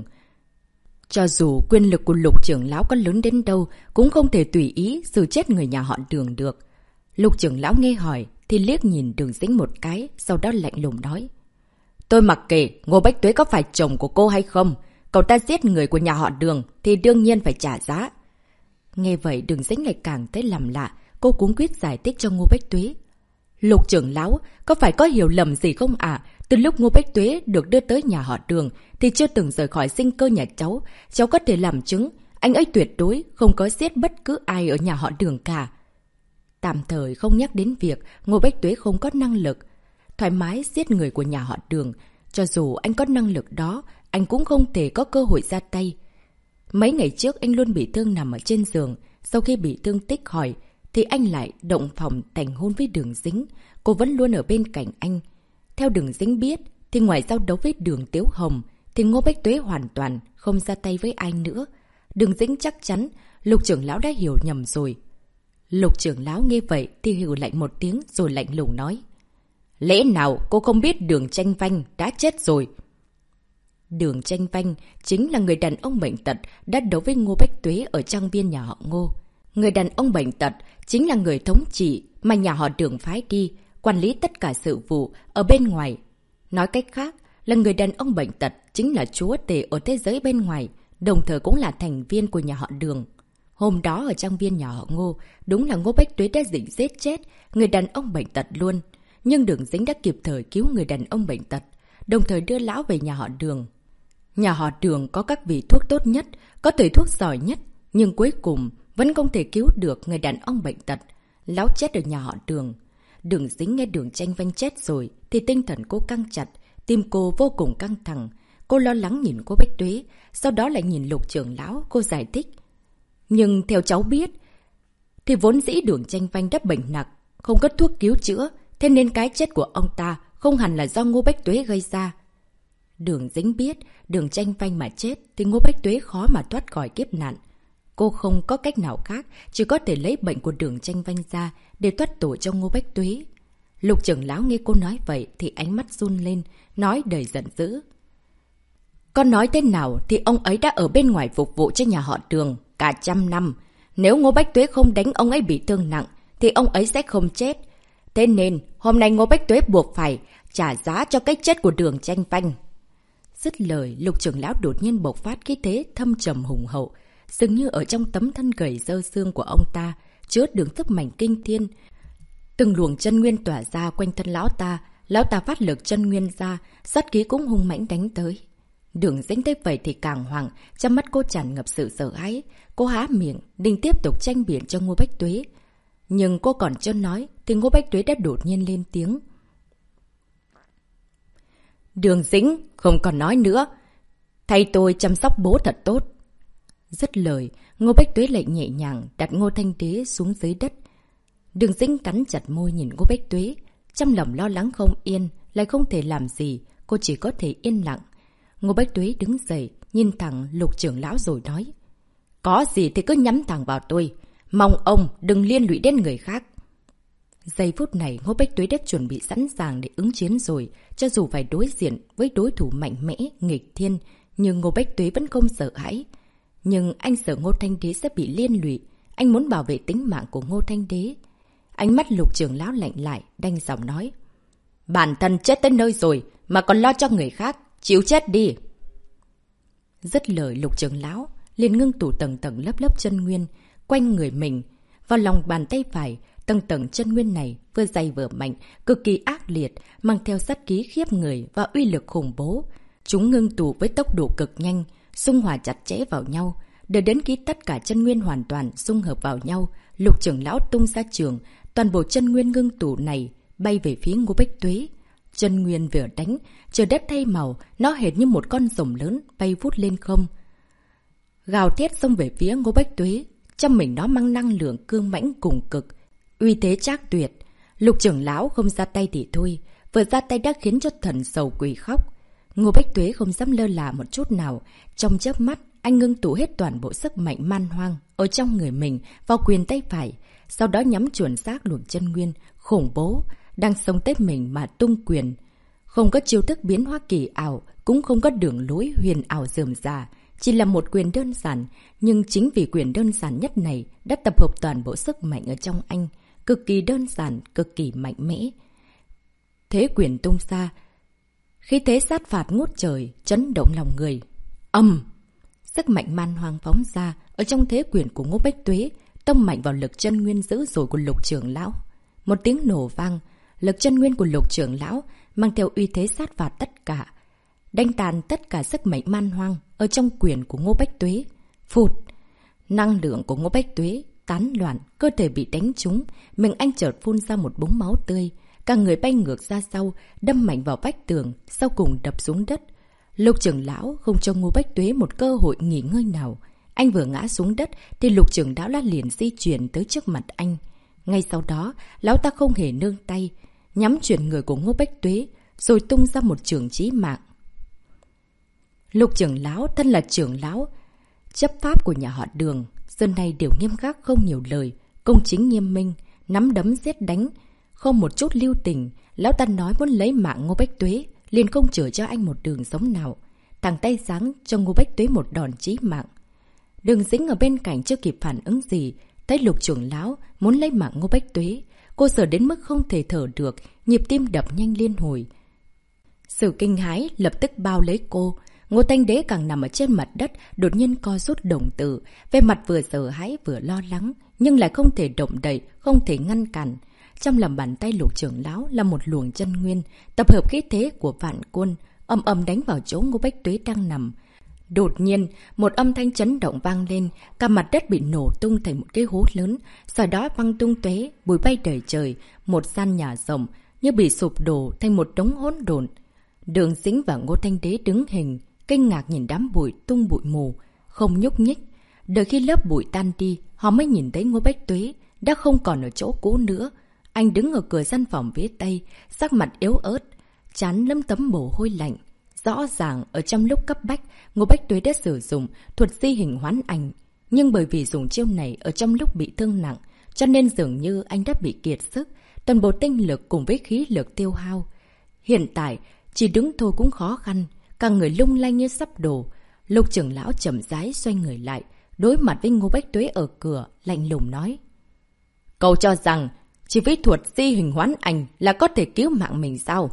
Cho dù quyền lực của Lục trưởng lão có lớn đến đâu, cũng không thể tùy ý xử chết người nhà họ Đường được. Lục trưởng lão nghe hỏi thì liếc nhìn Đường Dĩnh một cái, sau đó lạnh lùng nói. Tôi mặc kệ Ngô Bách Tuế có phải chồng của cô hay không, cậu ta giết người của nhà họ Đường thì đương nhiên phải trả giá. Nghe vậy Đường Dĩnh lại càng thấy làm lạ, cô cũng quyết giải thích cho Ngô Bách Tuế. Lục trưởng lão, có phải có hiểu lầm gì không ạ? À? Từ lúc Ngô Bách Tuế được đưa tới nhà họ Đường thì chưa từng rời khỏi sinh cơ nhà cháu. Cháu có thể làm chứng, anh ấy tuyệt đối không có giết bất cứ ai ở nhà họ Đường cả. Tạm thời không nhắc đến việc Ngô Bách Tuế không có năng lực thoải mái giết người của nhà họ Đường. Cho dù anh có năng lực đó, anh cũng không thể có cơ hội ra tay. Mấy ngày trước anh luôn bị thương nằm ở trên giường. Sau khi bị thương tích khỏi thì anh lại động phòng thành hôn với Đường Dĩnh. Cô vẫn luôn ở bên cạnh anh. Theo Đường Dĩnh biết thì ngoài giao đấu với Đường Tiếu Hồng thì Ngô Bách Tuế hoàn toàn không ra tay với ai nữa. Đường Dĩnh chắc chắn Lục trưởng lão đã hiểu nhầm rồi. Lục trưởng lão nghe vậy thì hừ lạnh một tiếng rồi lạnh lùng nói. Lẽ nào cô không biết Đường Tranh Vanh đã chết rồi? Đường Tranh Vanh chính là người đàn ông bệnh tật đã đấu với Ngô Bách Tuế ở trang viên nhà họ Ngô. Người đàn ông bệnh tật chính là người thống trị mà nhà họ Đường phái đi, quản lý tất cả sự vụ ở bên ngoài. Nói cách khác là người đàn ông bệnh tật chính là chúa tể ở thế giới bên ngoài, đồng thời cũng là thành viên của nhà họ Đường. Hôm đó ở trang viên nhà họ Ngô, đúng là Ngô Bách Tuế đã định giết chết người đàn ông bệnh tật luôn. Nhưng Đường Dĩnh đã kịp thời cứu người đàn ông bệnh tật, đồng thời đưa lão về nhà họ Đường. Nhà họ Đường có các vị thuốc tốt nhất, có thầy thuốc giỏi nhất, nhưng cuối cùng vẫn không thể cứu được người đàn ông bệnh tật. Lão chết ở nhà họ Đường. Đường Dĩnh nghe Đường Tranh Vanh chết rồi thì tinh thần cô căng chặt, tim cô vô cùng căng thẳng. Cô lo lắng nhìn cô Bách Tuế, sau đó lại nhìn Lục trưởng lão, cô giải thích. Nhưng theo cháu biết thì vốn dĩ Đường Tranh Vanh đã bệnh nặng, không có thuốc cứu chữa, thế nên cái chết của ông ta không hẳn là do Ngô Bách Tuế gây ra. Đường Dĩnh biết Đường Tranh Vanh mà chết thì Ngô Bách Tuế khó mà thoát khỏi kiếp nạn. Cô không có cách nào khác, chỉ có thể lấy bệnh của Đường Tranh Vanh ra để thoát tội cho Ngô Bách Tuế. Lục trưởng lão nghe cô nói vậy thì ánh mắt run lên, nói đầy giận dữ. Con nói thế nào thì ông ấy đã ở bên ngoài phục vụ cho nhà họ Đường cả trăm năm. Nếu Ngô Bách Tuế không đánh ông ấy bị thương nặng thì ông ấy sẽ không chết. Thế nên hôm nay Ngô Bách Tuế buộc phải trả giá cho cái chết của Đường Tranh Vanh. Dứt lời, Lục trưởng lão đột nhiên bộc phát khí thế thâm trầm hùng hậu. Dường như ở trong tấm thân gầy dơ xương của ông ta chứa đựng sức mạnh kinh thiên. Từng luồng chân nguyên tỏa ra quanh thân lão ta, lão ta phát lực chân nguyên ra, sát khí cũng hung mãnh đánh tới. Đường Dĩnh thấy vậy thì càng hoảng, trong mắt cô tràn ngập sự sợ hãi. Cô há miệng định tiếp tục tranh biện cho Ngô Bách Tuế, nhưng cô còn chưa nói thì Ngô Bách Tuế đã đột nhiên lên tiếng. Đường Dĩnh, không còn nói nữa, thay tôi chăm sóc bố thật tốt. Dứt lời, Ngô Bách Tuế lại nhẹ nhàng đặt Ngô Thanh Đế xuống dưới đất. Đường Dĩnh cắn chặt môi nhìn Ngô Bách Tuế, trong lòng lo lắng không yên, lại không thể làm gì, cô chỉ có thể yên lặng. Ngô Bách Tuế đứng dậy, nhìn thẳng Lục trưởng lão rồi nói. Có gì thì cứ nhắm thẳng vào tôi, mong ông đừng liên lụy đến người khác. Giây phút này Ngô Bách Tuế đã chuẩn bị sẵn sàng để ứng chiến rồi, cho dù phải đối diện với đối thủ mạnh mẽ, nghịch thiên, nhưng Ngô Bách Tuế vẫn không sợ hãi. Nhưng anh sợ Ngô Thanh Đế sẽ bị liên lụy, anh muốn bảo vệ tính mạng của Ngô Thanh Đế. Ánh mắt Lục trưởng lão lạnh lại, đanh giọng nói. Bản thân chết tới nơi rồi mà còn lo cho người khác, chịu chết đi. Dứt lời, Lục trưởng lão liền ngưng tụ tầng tầng lớp lớp chân nguyên quanh người mình. Vào lòng bàn tay phải, tầng tầng chân nguyên này vừa dày vừa mạnh, cực kỳ ác liệt, mang theo sát khí khiếp người và uy lực khủng bố. Chúng ngưng tụ với tốc độ cực nhanh, xung hòa chặt chẽ vào nhau. Đợi đến khi tất cả chân nguyên hoàn toàn xung hợp vào nhau, Lục trưởng lão tung ra trường, toàn bộ chân nguyên ngưng tụ này bay về phía Ngô Bách Tuế. Chân nguyên vừa đánh, trời đất thay màu, nó hệt như một con rồng lớn bay vút lên không. Gào thét xông về phía Ngô Bách Tuế, trong mình nó mang năng lượng cương mãnh cùng cực, uy thế trác tuyệt. Lục trưởng lão không ra tay thì thôi, vừa ra tay đã khiến cho thần sầu quỷ khóc. Ngô Bách Tuế không dám lơ là một chút nào, trong chớp mắt anh ngưng tụ hết toàn bộ sức mạnh man hoang ở trong người mình vào quyền tay phải, sau đó nhắm chuẩn xác luồng chân nguyên khủng bố đang sống tới mình mà tung quyền. Không có chiêu thức biến hóa kỳ ảo, cũng không có đường lối huyền ảo rườm rà, chỉ là một quyền đơn giản, nhưng chính vì quyền đơn giản nhất này đã tập hợp toàn bộ sức mạnh ở trong anh, cực kỳ đơn giản, cực kỳ mạnh mẽ. Thế quyền tung ra, khí thế sát phạt ngút trời, chấn động lòng người. Âm! Sức mạnh man hoang phóng ra ở trong thế quyền của Ngô Bách Tuế, tông mạnh vào lực chân nguyên dữ dội của Lục trưởng lão. Một tiếng nổ vang, lực chân nguyên của Lục trưởng lão mang theo uy thế sát phạt tất cả, đánh tàn tất cả sức mạnh man hoang ở trong quyền của Ngô Bách Tuế. Phụt! Năng lượng của Ngô Bách Tuế tán loạn, cơ thể bị đánh trúng, miệng anh chợt phun ra một búng máu tươi, cả người bay ngược ra sau, đâm mạnh vào vách tường, sau cùng đập xuống đất. Lục trưởng lão không cho Ngô Bách Tuế một cơ hội nghỉ ngơi nào. Anh vừa ngã xuống đất thì Lục trưởng lão đã liền di chuyển tới trước mặt anh. Ngay sau đó, lão ta không hề nương tay, nhắm chuyển người của Ngô Bách Tuế, rồi tung ra một trường chí mạng. Lục trưởng lão thân là trưởng lão chấp pháp của nhà họ Đường, giờ này đều nghiêm khắc không nhiều lời, công chính nghiêm minh, nắm đấm giết đánh, không một chút lưu tình. Lão ta nói muốn lấy mạng Ngô Bách Tuế, liền không chừa cho anh một đường sống nào. Thẳng tay giáng cho Ngô Bách Tuế một đòn chí mạng. Đường Dĩnh ở bên cạnh chưa kịp phản ứng gì, thấy Lục trưởng lão muốn lấy mạng Ngô Bách Tuế, cô sợ đến mức không thể thở được, nhịp tim đập nhanh liên hồi. Sự kinh hãi lập tức bao lấy cô. Ngô Thanh Đế càng nằm ở trên mặt đất, đột nhiên co rút đồng tử, vẻ mặt vừa sợ hãi vừa lo lắng, nhưng lại không thể động đậy, không thể ngăn cản. Trong lòng bàn tay Lục trưởng lão là một luồng chân nguyên, tập hợp khí thế của vạn quân, ầm ầm đánh vào chỗ Ngô Bách Tuế đang nằm. Đột nhiên, một âm thanh chấn động vang lên, cả mặt đất bị nổ tung thành một cái hố lớn, sau đó văng tung tóe, bụi bay đầy trời, một gian nhà rộng như bị sụp đổ thành một đống hỗn độn. Đường Dĩnh và Ngô Thanh Đế đứng hình, kinh ngạc nhìn đám bụi tung bụi mù, không nhúc nhích. Đợi khi lớp bụi tan đi, họ mới nhìn thấy Ngô Bách Tuế đã không còn ở chỗ cũ nữa. Anh đứng ở cửa gian phòng phía tây, sắc mặt yếu ớt, trán lấm tấm mồ hôi lạnh. Rõ ràng ở trong lúc cấp bách, Ngô Bách Tuế đã sử dụng thuật di hình hoán ảnh, nhưng bởi vì dùng chiêu này ở trong lúc bị thương nặng, cho nên dường như anh đã bị kiệt sức, toàn bộ tinh lực cùng với khí lực tiêu hao. Hiện tại, chỉ đứng thôi cũng khó khăn, cả người lung lay như sắp đổ. Lục trưởng lão chậm rãi xoay người lại, đối mặt với Ngô Bách Tuế ở cửa, lạnh lùng nói: "Cậu cho rằng chỉ với thuật di hình hoán ảnh là có thể cứu mạng mình sao?"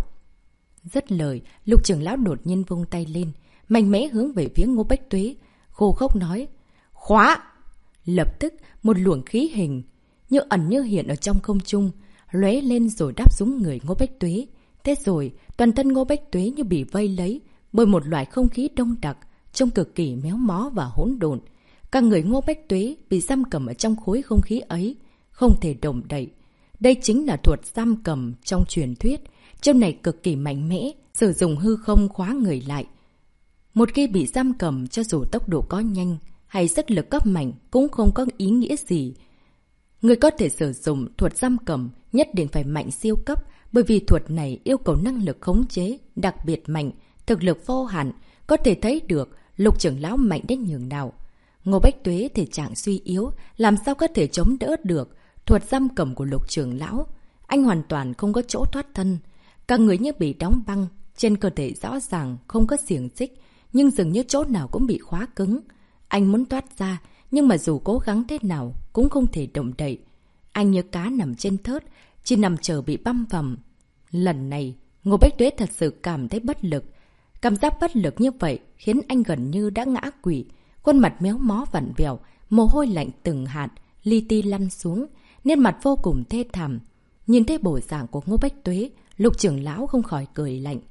Dứt lời, Lục trưởng lão đột nhiên vung tay lên, mạnh mẽ hướng về phía Ngô Bách Tuế, khô khốc nói: "Khóa!" Lập tức, một luồng khí hình như ẩn như hiện ở trong không trung, lóe lên rồi đáp xuống người Ngô Bách Tuế. Thế rồi, toàn thân Ngô Bách Tuế như bị vây lấy bởi một loại không khí đông đặc, trông cực kỳ méo mó và hỗn độn. Cả người Ngô Bách Tuế bị giam cầm ở trong khối không khí ấy, không thể động đậy. Đây chính là thuật giam cầm trong truyền thuyết. Chiêu này cực kỳ mạnh mẽ, sử dụng hư không khóa người lại. Một khi bị giam cầm, cho dù tốc độ có nhanh hay sức lực cấp mạnh cũng không có ý nghĩa gì. Người có thể sử dụng thuật giam cầm nhất định phải mạnh siêu cấp, bởi vì thuật này yêu cầu năng lực khống chế đặc biệt mạnh, thực lực vô hạn, có thể thấy được Lục trưởng lão mạnh đến nhường nào. Ngô Bách Tuế thể trạng suy yếu, làm sao có thể chống đỡ được thuật giam cầm của Lục trưởng lão. Anh hoàn toàn không có chỗ thoát thân, cả người như bị đóng băng, trên cơ thể rõ ràng không có xiềng xích, nhưng dường như chỗ nào cũng bị khóa cứng. Anh muốn thoát ra, nhưng mà dù cố gắng thế nào cũng không thể động đậy. Anh như cá nằm trên thớt, chỉ nằm chờ bị băm vằm. Lần này, Ngô Bách Tuế thật sự cảm thấy bất lực. Cảm giác bất lực như vậy khiến anh gần như đã ngã quỵ, khuôn mặt méo mó vặn vẹo, mồ hôi lạnh từng hạt, li ti lăn xuống, nét mặt vô cùng thê thảm. Nhìn thấy bộ dạng của Ngô Bách Tuế, Lục trưởng lão không khỏi cười lạnh.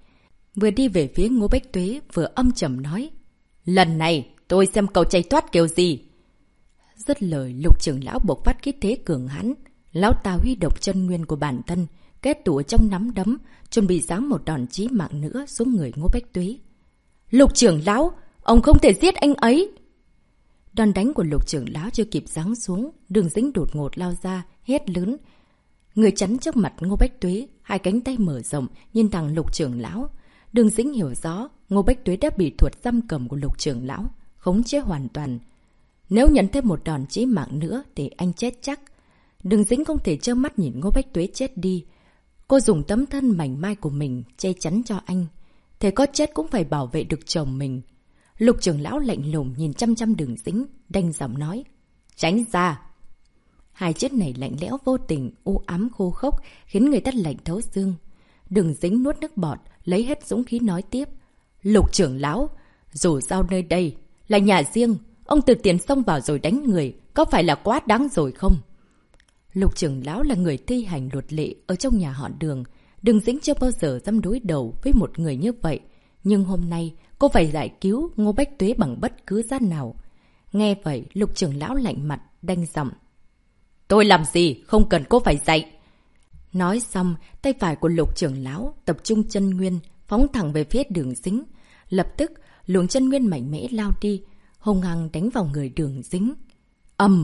Vừa đi về phía Ngô Bách Tuế vừa âm trầm nói. Lần này tôi xem cậu chạy thoát kiểu gì. Dứt lời, Lục trưởng lão bộc phát khí thế cường hãn. Lão ta huy động chân nguyên của bản thân, kết tụ trong nắm đấm, chuẩn bị giáng một đòn chí mạng nữa xuống người Ngô Bách Tuế. Lục trưởng lão, ông không thể giết anh ấy. Đòn đánh của Lục trưởng lão chưa kịp giáng xuống, Đường Dĩnh đột ngột lao ra, hét lớn. Người chắn trước mặt Ngô Bách Tuế, hai cánh tay mở rộng, nhìn thẳng Lục trưởng lão. Đường Dĩnh hiểu rõ, Ngô Bách Tuế đã bị thuật giam cầm của Lục trưởng lão, khống chế hoàn toàn. Nếu nhận thêm một đòn chí mạng nữa thì anh chết chắc. Đường Dĩnh không thể trơ mắt nhìn Ngô Bách Tuế chết đi. Cô dùng tấm thân mảnh mai của mình che chắn cho anh. Thế có chết cũng phải bảo vệ được chồng mình. Lục trưởng lão lạnh lùng nhìn chăm chăm Đường Dĩnh, đanh giọng nói. Tránh ra! Hai chữ này lạnh lẽo vô tình, u ám khô khốc, khiến người ta lạnh thấu xương. Đường Dĩnh nuốt nước bọt, lấy hết dũng khí nói tiếp. Lục trưởng lão, dù sao nơi đây là nhà riêng, ông từ tiền xông vào rồi đánh người, có phải là quá đáng rồi không? Lục trưởng lão là người thi hành luật lệ ở trong nhà họ Đường. Đường Dĩnh chưa bao giờ dám đối đầu với một người như vậy. Nhưng hôm nay, cô phải giải cứu Ngô Bách Tuế bằng bất cứ giá nào. Nghe vậy, Lục trưởng lão lạnh mặt, đanh giọng. Tôi làm gì, không cần cô phải dạy. Nói xong, tay phải của Lục trưởng lão tập trung chân nguyên, phóng thẳng về phía Đường Dĩnh. Lập tức, luồng chân nguyên mạnh mẽ lao đi, hung hăng đánh vào người Đường Dĩnh. Ầm!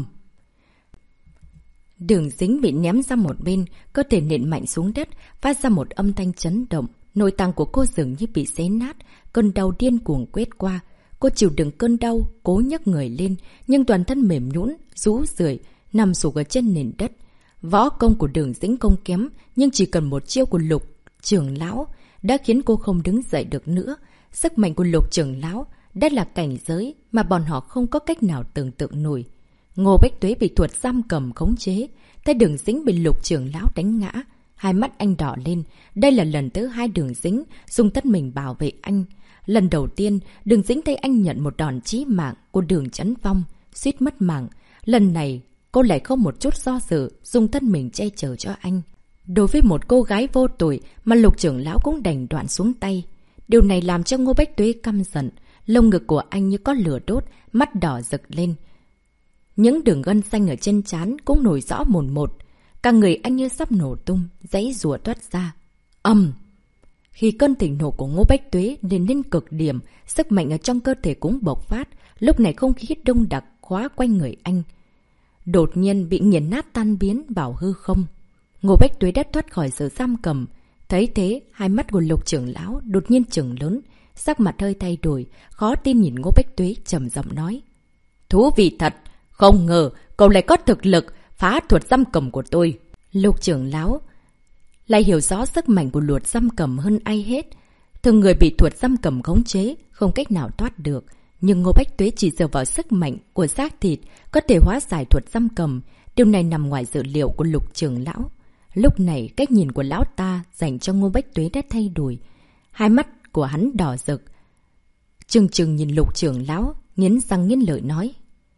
Đường Dĩnh bị ném ra một bên, cơ thể nện mạnh xuống đất, phát ra một âm thanh chấn động. Nội tạng của cô dường như bị xé nát, cơn đau điên cuồng quét qua. Cô chịu đựng cơn đau, cố nhấc người lên, nhưng toàn thân mềm nhũn, rũ rượi, nằm sụp ở trên nền đất. Võ công của Đường Dĩnh không kém, nhưng chỉ cần một chiêu của Lục trưởng lão đã khiến cô không đứng dậy được nữa. Sức mạnh của Lục trưởng lão đã là cảnh giới mà bọn họ không có cách nào tưởng tượng nổi. Ngô Bách Tuế bị thuật giam cầm khống chế, thấy Đường Dĩnh bị Lục trưởng lão đánh ngã, hai mắt anh đỏ lên. Đây là lần thứ hai Đường Dĩnh dùng tất mình bảo vệ anh. Lần đầu tiên, Đường Dĩnh thấy anh nhận một đòn chí mạng của Đường Chấn Phong, suýt mất mạng. Lần này, cô lại không một chút do dự, dùng thân mình che chở cho anh. Đối với một cô gái vô tội mà Lục trưởng lão cũng đành đoạn xuống tay. Điều này làm cho Ngô Bách Tuế căm giận. Lông ngực của anh như có lửa đốt, mắt đỏ rực lên. Những đường gân xanh ở trên trán cũng nổi rõ mồn một. Cả người anh như sắp nổ tung, giãy giụa toát ra. Ầm! Khi cơn thịnh nộ của Ngô Bách Tuế lên đến cực điểm, sức mạnh ở trong cơ thể cũng bộc phát. Lúc này không khí đông đặc khóa quanh người anh. Đột nhiên bị nghiền nát tan biến vào hư không. Ngô Bách Tuế đã thoát khỏi sự giam cầm. Thấy thế, hai mắt của Lục trưởng lão đột nhiên trừng lớn, sắc mặt hơi thay đổi, khó tin nhìn Ngô Bách Tuế trầm giọng nói. Thú vị thật! Không ngờ, cậu lại có thực lực phá thuật giam cầm của tôi. Lục trưởng lão lại hiểu rõ sức mạnh của luật giam cầm hơn ai hết. Thường người bị thuật giam cầm khống chế, không cách nào thoát được. Nhưng Ngô Bách Tuế chỉ dựa vào sức mạnh của xác thịt có thể hóa giải thuật giam cầm. Điều này nằm ngoài dự liệu của Lục trưởng lão. Lúc này, cách nhìn của lão ta dành cho Ngô Bách Tuế đã thay đổi. Hai mắt của hắn đỏ rực. Trừng trừng nhìn Lục trưởng lão, nghiến răng nghiến lợi nói.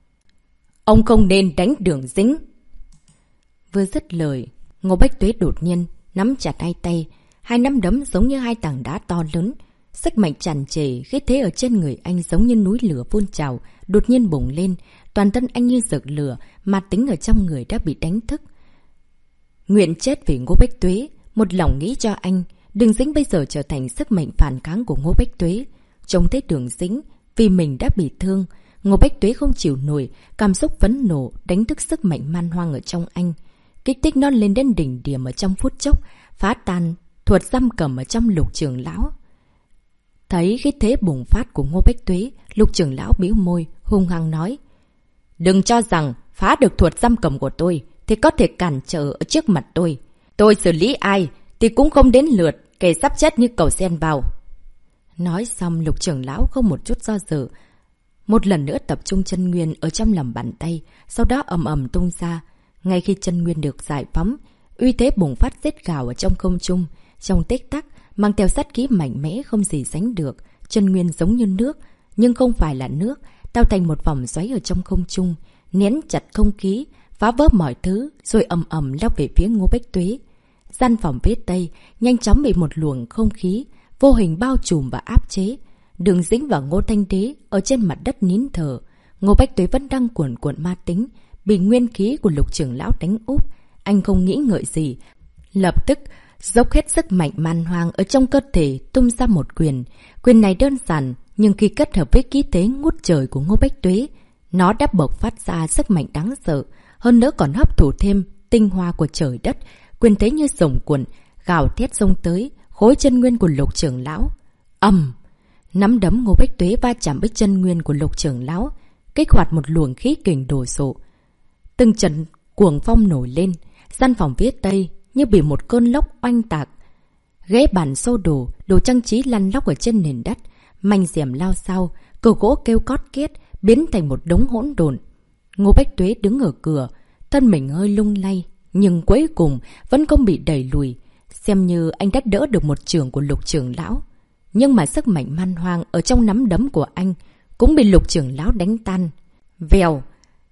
Ông không nên đánh Đường Dĩnh. Vừa dứt lời, Ngô Bách Tuế đột nhiên nắm chặt hai tay, hai nắm đấm giống như hai tảng đá to lớn. Sức mạnh tràn trề, khí thế ở trên người anh giống như núi lửa phun trào, đột nhiên bùng lên, toàn thân anh như rực lửa, mà tính ở trong người đã bị đánh thức. Nguyện chết vì Ngô Bách Tuế, một lòng nghĩ cho anh. Đường Dĩnh bây giờ trở thành sức mạnh phản kháng của Ngô Bách Tuế. Trông thấy Đường Dĩnh vì mình đã bị thương, Ngô Bách Tuế không chịu nổi, cảm xúc phẫn nộ đánh thức sức mạnh man hoang ở trong anh, kích thích nó lên đến đỉnh điểm ở trong phút chốc, phá tan thuật giam cầm ở trong Lục trưởng lão. Thấy khí thế bùng phát của Ngô Bách Tuế, Lục trưởng lão bĩu môi, hung hăng nói: "Đừng cho rằng phá được thuật giam cầm của tôi thì có thể cản trở ở trước mặt tôi. Tôi xử lý ai thì cũng không đến lượt kẻ sắp chết như cậu xen vào." Nói xong, Lục trưởng lão không một chút do dự, một lần nữa tập trung chân nguyên ở trong lòng bàn tay, sau đó ầm ầm tung ra. Ngay khi chân nguyên được giải phóng, uy thế bùng phát rít gào ở trong không trung, trong tích tắc mang theo sát khí mạnh mẽ không gì sánh được. Chân nguyên giống như nước, nhưng không phải là nước, tạo thành một vòng xoáy ở trong không trung, nén chặt không khí, phá vỡ mọi thứ, rồi ầm ầm lao về phía Ngô Bách Tuế. Gian phòng phía tây nhanh chóng bị một luồng không khí vô hình bao trùm và áp chế. Đường Dĩnh và Ngô Thanh Đế ở trên mặt đất nín thở. Ngô Bách Tuế vẫn đang cuồn cuộn ma tính, bị nguyên khí của Lục trưởng lão đánh úp. Anh không nghĩ ngợi gì, lập tức dốc hết sức mạnh man hoang ở trong cơ thể tung ra một quyền. Quyền này đơn giản, nhưng khi kết hợp với khí thế ngút trời của Ngô Bách Tuế, nó đã bộc phát ra sức mạnh đáng sợ. Hơn nữa còn hấp thụ thêm tinh hoa của trời đất. Quyền thế như rồng cuộn, gào thét xông tới, khối chân nguyên của Lục trưởng lão. Ầm! Nắm đấm Ngô Bách Tuế va chạm với chân nguyên của Lục trưởng lão, kích hoạt một luồng khí kình đồ sộ. Từng trận cuồng phong nổi lên, gian phòng phía tây như bị một cơn lốc oanh tạc. Ghế bàn xô đổ, đồ trang trí lăn lóc ở trên nền đất, manh rèm lao sao, cửa gỗ kêu cót két, biến thành một đống hỗn độn. Ngô Bách Tuế đứng ở cửa, thân mình hơi lung lay, nhưng cuối cùng vẫn không bị đẩy lùi, xem như anh đã đỡ được một chưởng của Lục trưởng lão. Nhưng mà sức mạnh man hoang ở trong nắm đấm của anh cũng bị Lục trưởng lão đánh tan. Vèo!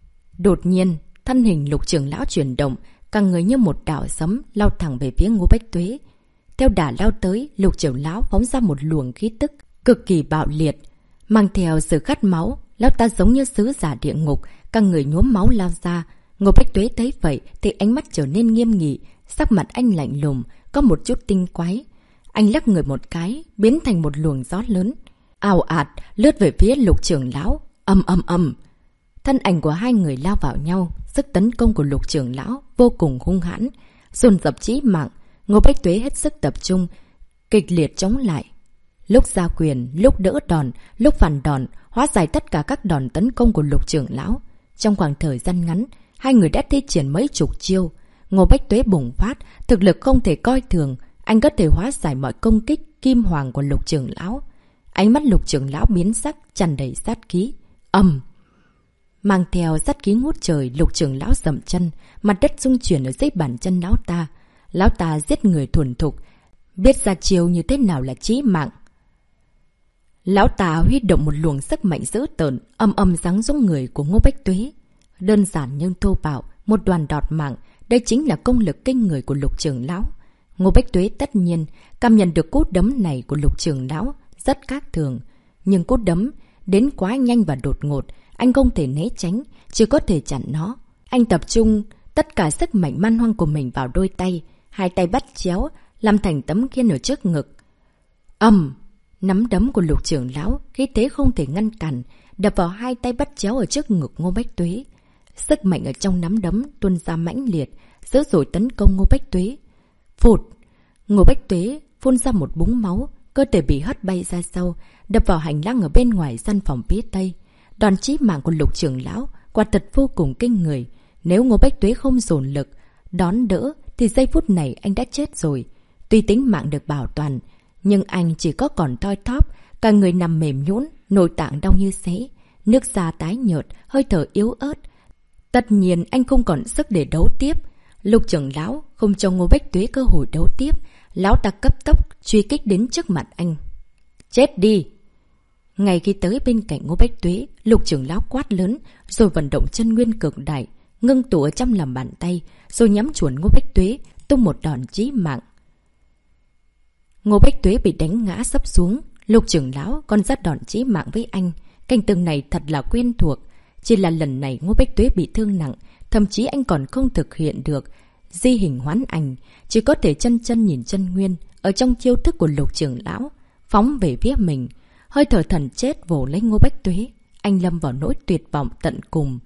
Đột nhiên, thân hình Lục trưởng lão chuyển động, cả người như một đạo sấm lao thẳng về phía Ngô Bách Tuế. Theo đà lao tới, Lục trưởng lão phóng ra một luồng khí tức cực kỳ bạo liệt, mang theo sự khát máu. Lão ta giống như sứ giả địa ngục, cả người nhuốm máu lao ra. Ngô Bách Tuế thấy vậy thì ánh mắt trở nên nghiêm nghị, sắc mặt anh lạnh lùng, có một chút tinh quái. Anh lắc người một cái, biến thành một luồng gió lớn, ào ạt lướt về phía Lục trưởng lão. Ầm ầm ầm, thân ảnh của hai người lao vào nhau. Sức tấn công của Lục trưởng lão vô cùng hung hãn, dồn dập chí mạng. Ngô Bách Tuế hết sức tập trung, kịch liệt chống lại. Lúc ra quyền, lúc đỡ đòn, lúc phản đòn, hóa giải tất cả các đòn tấn công của Lục trưởng lão. Trong khoảng thời gian ngắn, hai người đã thi triển mấy chục chiêu. Ngô Bách Tuế bùng phát, thực lực không thể coi thường. Anh có thể hóa giải mọi công kích kim hoàng của Lục trưởng lão. Ánh mắt Lục trưởng lão biến sắc, tràn đầy sát khí. Ầm! Mang theo sát khí ngút trời, Lục trưởng lão dậm chân, mặt đất rung chuyển ở dưới bàn chân lão ta. Lão ta giết người thuần thục, biết ra chiêu như thế nào là chí mạng. Lão ta huy động một luồng sức mạnh dữ tợn, âm âm giáng xuống người của Ngô Bách Tuế. Đơn giản nhưng thô bạo, một đoàn đọt mạng, đây chính là công lực kinh người của Lục trưởng lão. Ngô Bách Tuế tất nhiên cảm nhận được cú đấm này của Lục trưởng lão rất khác thường, nhưng cú đấm đến quá nhanh và đột ngột, anh không thể né tránh, chỉ có thể chặn nó. Anh tập trung tất cả sức mạnh man hoang của mình vào đôi tay, hai tay bắt chéo làm thành tấm khiên ở trước ngực. Ầm! Nắm đấm của Lục trưởng lão khí thế không thể ngăn cản, đập vào hai tay bắt chéo ở trước ngực Ngô Bách Tuế. Sức mạnh ở trong nắm đấm tuôn ra mãnh liệt, dữ dội tấn công Ngô Bách Tuế. Phụt! Ngô Bách Tuế phun ra một búng máu, cơ thể bị hất bay ra sau, đập vào hành lang ở bên ngoài gian phòng phía tây. Đòn chí mạng của Lục trưởng lão quả thật vô cùng kinh người. Nếu Ngô Bách Tuế không dồn lực đón đỡ thì giây phút này anh đã chết rồi. Tuy tính mạng được bảo toàn, nhưng anh chỉ có còn thoi thóp, cả người nằm mềm nhũn, nội tạng đau như xé, nước da tái nhợt, hơi thở yếu ớt. Tất nhiên anh không còn sức để đấu tiếp. Lục trưởng lão không cho Ngô Bách Tuế cơ hội đấu tiếp, lão ta cấp tốc truy kích đến trước mặt anh. Chết đi! Ngay khi tới bên cạnh Ngô Bách Tuế, Lục trưởng lão quát lớn, rồi vận động chân nguyên cực đại, ngưng tụ ở trong lòng bàn tay, rồi nhắm chuẩn Ngô Bách Tuế, tung một đòn chí mạng. Ngô Bách Tuế bị đánh ngã sấp xuống, Lục trưởng lão còn ra đòn chí mạng với anh. Cảnh tượng này thật là quen thuộc, chỉ là lần này Ngô Bách Tuế bị thương nặng, thậm chí anh còn không thực hiện được di hình hoán ảnh, chỉ có thể chân chân nhìn chân nguyên ở trong chiêu thức của Lục trưởng lão, phóng về phía mình. Hơi thở thần chết vồ lấy Ngô Bách Tuế, anh lâm vào nỗi tuyệt vọng tận cùng.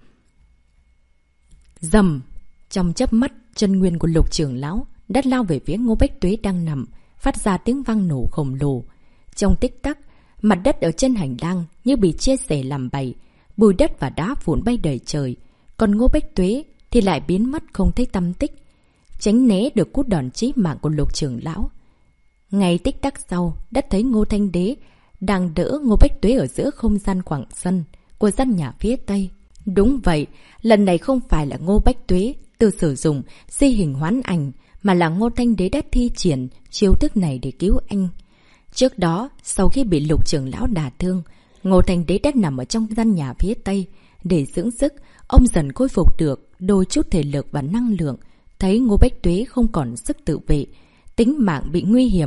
Rầm! Trong chớp mắt, chân nguyên của Lục trưởng lão đã lao về phía Ngô Bách Tuế đang nằm, phát ra tiếng vang nổ khổng lồ. Trong tích tắc, mặt đất ở trên hành lang như bị chia sẻ làm bảy, bùi đất và đá vụn bay đầy trời, còn Ngô Bách Tuế thì lại biến mất không thấy tăm tích, tránh né được cú đòn chí mạng của Lục trưởng lão. Ngay tích tắc sau, đã thấy Ngô Thanh Đế đang đỡ Ngô Bách Tuế ở giữa không gian khoảng sân của gian nhà phía tây. Đúng vậy, lần này không phải là Ngô Bách Tuế tự sử dụng di hình hoán ảnh, mà là Ngô Thanh Đế đã thi triển chiêu thức này để cứu anh. Trước đó, sau khi bị Lục trưởng lão đả thương, Ngô Thanh Đế đã nằm ở trong gian nhà phía tây để dưỡng sức. Ông dần khôi phục được đôi chút thể lực và năng lượng. Thấy Ngô Bách Tuế không còn sức tự vệ, tính mạng bị nguy hiểm,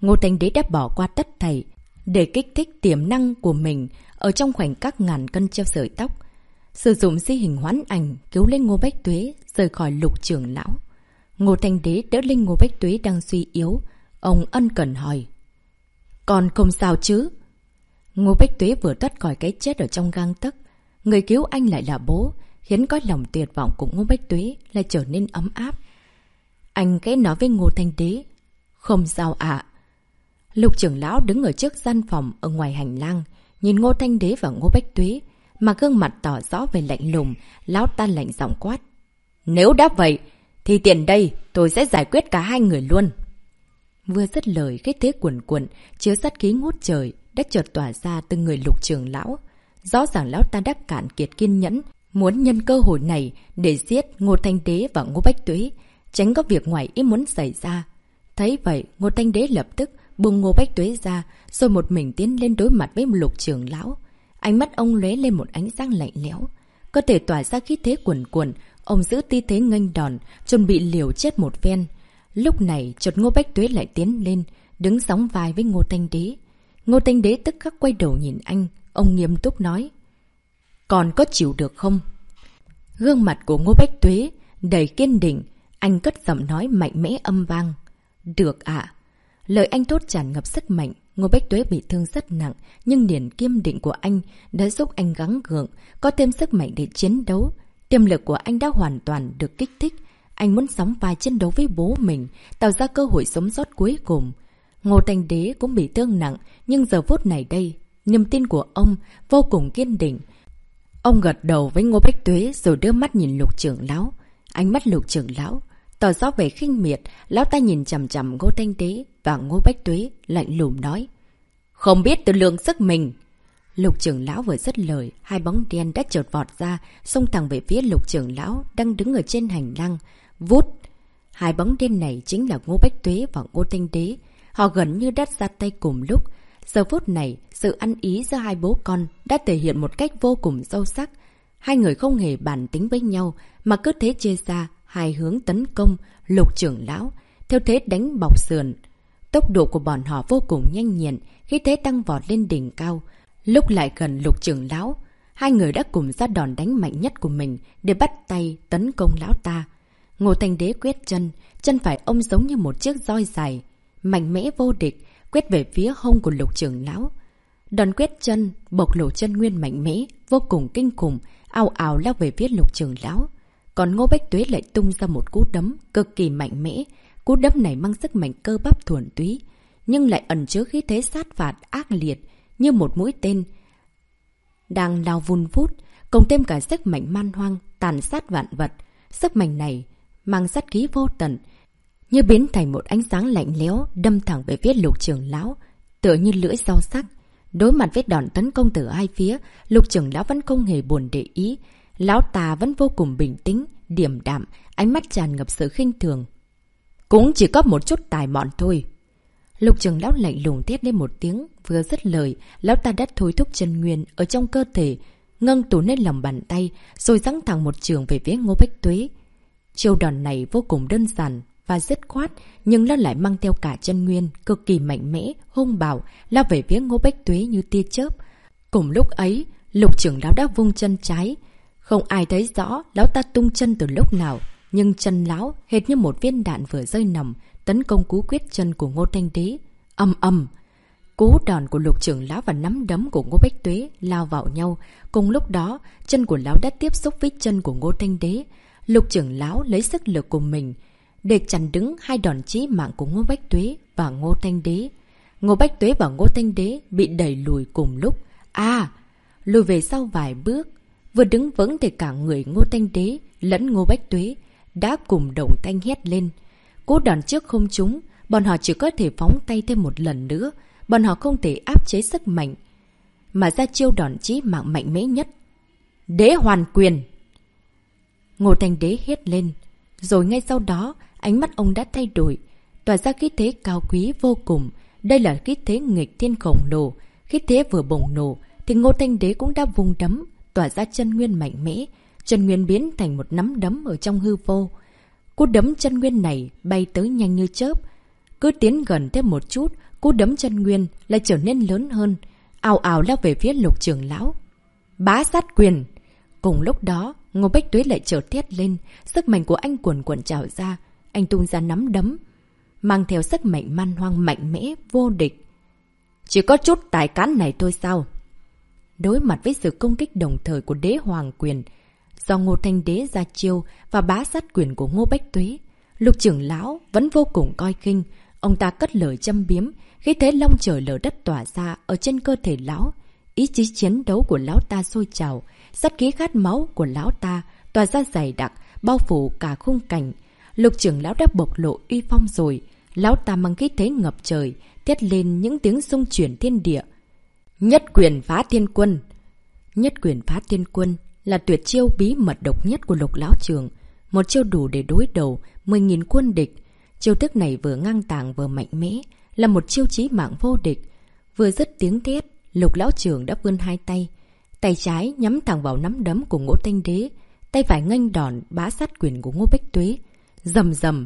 Ngô Thanh Đế đã bỏ qua tất thảy để kích thích tiềm năng của mình ở trong khoảnh khắc ngàn cân treo sợi tóc. Sử dụng di hình hoán ảnh cứu lên Ngô Bách Tuế rời khỏi Lục trưởng lão. Ngô Thanh Đế đỡ lên Ngô Bách Tuế đang suy yếu. Ông ân cần hỏi. Còn không sao chứ? Ngô Bách Tuế vừa thoát khỏi cái chết ở trong gang tấc. Người cứu anh lại là bố, khiến cõi lòng tuyệt vọng của Ngô Bách Tuế lại trở nên ấm áp. Anh khẽ nói với Ngô Thanh Đế. Không sao ạ. Lục trưởng lão đứng ở trước gian phòng ở ngoài hành lang, nhìn Ngô Thanh Đế và Ngô Bách Tuế, mà gương mặt tỏ rõ về lạnh lùng. Lão ta lạnh giọng quát. Nếu đã vậy, thì tiền đây tôi sẽ giải quyết cả hai người luôn. Vừa dứt lời, khí thế cuồn cuộn chứa sát khí ngút trời đã chợt tỏa ra từ người Lục trưởng lão. Rõ ràng lão ta đã cạn kiệt kiên nhẫn, muốn nhân cơ hội này để giết Ngô Thanh Đế và Ngô Bách Tuế, tránh có việc ngoài ý muốn xảy ra. Thấy vậy, Ngô Thanh Đế lập tức buông Ngô Bách Tuế ra, rồi một mình tiến lên đối mặt với Lục trưởng lão. Ánh mắt ông lóe lên một ánh sáng lạnh lẽo, cơ thể tỏa ra khí thế cuồn cuộn. Ông giữ tư thế nghênh đòn, chuẩn bị liều chết một phen. Lúc này, chợt Ngô Bách Tuế lại tiến lên, đứng sóng vai với Ngô Thanh Đế. Ngô Thanh Đế tức khắc quay đầu nhìn anh, ông nghiêm túc nói. Còn có chịu được không? Gương mặt của Ngô Bách Tuế đầy kiên định, anh cất giọng nói mạnh mẽ âm vang. Được ạ. Lời anh thốt tràn ngập sức mạnh. Ngô Bách Tuế bị thương rất nặng, nhưng niềm kiên định của anh đã giúp anh gắng gượng, có thêm sức mạnh để chiến đấu. Tiềm lực của anh đã hoàn toàn được kích thích. Anh muốn sóng vai chiến đấu với bố mình, tạo ra cơ hội sống sót cuối cùng. Ngô Thanh Đế cũng bị thương nặng, nhưng giờ phút này đây, niềm tin của ông vô cùng kiên định. Ông gật đầu với Ngô Bách Tuế rồi đưa mắt nhìn Lục trưởng lão. Ánh mắt Lục trưởng lão tỏ rõ vẻ khinh miệt. Lão ta nhìn chằm chằm Ngô Thanh Đế và Ngô Bách Tuế, lạnh lùng nói. Không biết tự lượng sức mình. Lục trưởng lão vừa dứt lời, hai bóng đen đã chợt vọt ra, xông thẳng về phía Lục trưởng lão đang đứng ở trên hành lang. Vút! Hai bóng đen này chính là Ngô Bách Tuế và Ngô Thanh Đế. Họ gần như đã ra tay cùng lúc. Giờ phút này, sự ăn ý giữa hai bố con đã thể hiện một cách vô cùng sâu sắc. Hai người không hề bàn tính với nhau, mà cứ thế chia ra hai hướng tấn công Lục trưởng lão, theo thế đánh bọc sườn. Tốc độ của bọn họ vô cùng nhanh nhẹn, khi thế tăng vọt lên đỉnh cao. Lúc lại gần Lục trưởng lão, hai người đã cùng ra đòn đánh mạnh nhất của mình để bắt tay tấn công lão ta. Ngô Thanh Đế quét chân, chân phải ông giống như một chiếc roi dài, mạnh mẽ vô địch, quét về phía hông của Lục trưởng lão. Đòn quét chân bộc lộ chân nguyên mạnh mẽ, vô cùng kinh khủng, ào ào lao về phía Lục trưởng lão. Còn Ngô Bách Tuế lại tung ra một cú đấm cực kỳ mạnh mẽ. Cú đấm này mang sức mạnh cơ bắp thuần túy, nhưng lại ẩn chứa khí thế sát phạt ác liệt, như một mũi tên đang lao vun vút, cộng thêm cả sức mạnh man hoang tàn sát vạn vật. Sức mạnh này mang sát khí vô tận, như biến thành một ánh sáng lạnh lẽo đâm thẳng về phía Lục trưởng lão, tựa như lưỡi dao sắc. Đối mặt với đòn tấn công từ hai phía, Lục trưởng lão vẫn không hề buồn để ý. Lão ta vẫn vô cùng bình tĩnh, điềm đạm, ánh mắt tràn ngập sự khinh thường. Cũng chỉ có một chút tài mọn thôi. Lục trưởng lão lạnh lùng thét lên một tiếng, vừa dứt lời, lão ta đã thôi thúc chân nguyên ở trong cơ thể, ngâng tụ lên lòng bàn tay, rồi giáng thẳng một trường về phía Ngô Bách Tuế. Chiêu đòn này vô cùng đơn giản và dứt khoát, nhưng nó lại mang theo cả chân nguyên cực kỳ mạnh mẽ, hung bạo, lao về phía Ngô Bách Tuế như tia chớp. Cùng lúc ấy, Lục trưởng lão đã vung chân trái. Không ai thấy rõ lão ta tung chân từ lúc nào, nhưng chân lão hệt như một viên đạn vừa rơi nòng, tấn công cú quyết chân của Ngô Thanh Đế. Âm âm! Cú đòn của Lục trưởng lão và nắm đấm của Ngô Bách Tuế lao vào nhau. Cùng lúc đó, chân của lão đã tiếp xúc với chân của Ngô Thanh Đế. Lục trưởng lão lấy sức lực của mình để chặn đứng hai đòn chí mạng của Ngô Bách Tuế và Ngô Thanh Đế. Ngô Bách Tuế và Ngô Thanh Đế bị đẩy lùi cùng lúc. À! Lùi về sau vài bước. Vừa đứng vững thì cả người Ngô Thanh Đế lẫn Ngô Bách Tuế đã cùng đồng thanh hét lên. Cú đòn trước không trúng, bọn họ chỉ có thể phóng tay thêm một lần nữa. Bọn họ không thể áp chế sức mạnh mà ra chiêu đòn chí mạng mạnh mẽ nhất. Đế hoàn quyền! Ngô Thanh Đế hét lên. Rồi ngay sau đó, ánh mắt ông đã thay đổi, tỏa ra khí thế cao quý vô cùng. Đây là khí thế nghịch thiên khổng lồ. Khí thế vừa bùng nổ thì Ngô Thanh Đế cũng đã vung đấm, tỏa ra chân nguyên mạnh mẽ. Chân nguyên biến thành một nắm đấm ở trong hư vô. Cú đấm chân nguyên này bay tới nhanh như chớp, Cứ tiến gần thêm một chút, cú đấm chân nguyên lại trở nên lớn hơn, ào ào lao về phía Lục trưởng lão. Bá sát quyền! Cùng lúc đó, Ngô Bách Tuế lại chợt thét lên, sức mạnh của anh cuồn cuộn trào ra, anh tung ra nắm đấm, mang theo sức mạnh man hoang mạnh mẽ, vô địch. Chỉ có chút tài cán này thôi sao? Đối mặt với sự công kích đồng thời của đế hoàng quyền, do Ngô Thanh Đế ra chiêu và bá sát quyền của Ngô Bách Tuế, Lục trưởng lão vẫn vô cùng coi khinh. Ông ta cất lời châm biếm, khi thế long trời lở đất tỏa ra ở trên cơ thể lão. Ý chí chiến đấu của lão ta sôi trào, sát khí khát máu của lão ta tỏa ra dày đặc, bao phủ cả khung cảnh. Lục trưởng lão đã bộc lộ uy phong rồi, lão ta mang khí thế ngập trời, thét lên những tiếng xung chuyển thiên địa. Nhất quyền phá thiên quân! Nhất quyền phá thiên quân là tuyệt chiêu bí mật độc nhất của Lục lão trường, một chiêu đủ để đối đầu mười nghìn quân địch. Chiêu thức này vừa ngang tàng vừa mạnh mẽ, là một chiêu chí mạng vô địch. Vừa dứt tiếng thét, Lục lão trường đã vươn hai tay, tay trái nhắm thẳng vào nắm đấm của Ngô Thanh Đế, tay phải nghênh đòn bá sát quyền của Ngô Bách Tuế. Rầm rầm,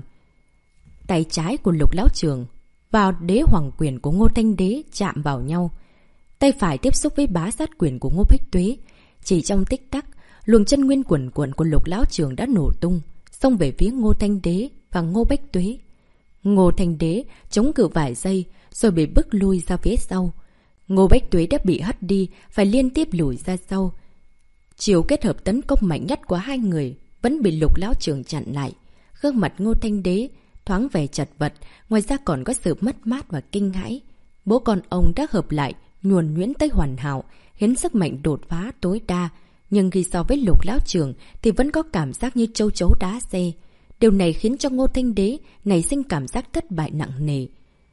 tay trái của Lục lão trường vào đế hoàng quyền của Ngô Thanh Đế chạm vào nhau, tay phải tiếp xúc với bá sát quyền của Ngô Bách Tuế. Chỉ trong tích tắc, luồng chân nguyên cuồn cuộn của Lục lão trường đã nổ tung, xông về phía Ngô Thanh Đế và Ngô Bách Tuế. Ngô Thanh Đế chống cự vài giây rồi bị bức lui ra phía sau. Ngô Bách Tuế đã bị hất đi, phải liên tiếp lùi ra sau. Chiều kết hợp tấn công mạnh nhất của hai người vẫn bị Lục lão trường chặn lại. Gương mặt Ngô Thanh Đế thoáng vẻ chật vật, ngoài ra còn có sự mất mát và kinh hãi. Bố con ông đã hợp lại, nhuần nhuyễn tới hoàn hảo, khiến sức mạnh đột phá tối đa. Nhưng khi so với Lục lão trường thì vẫn có cảm giác như châu chấu đá xe. Điều này khiến cho Ngô Thanh Đế nảy sinh cảm giác thất bại nặng nề.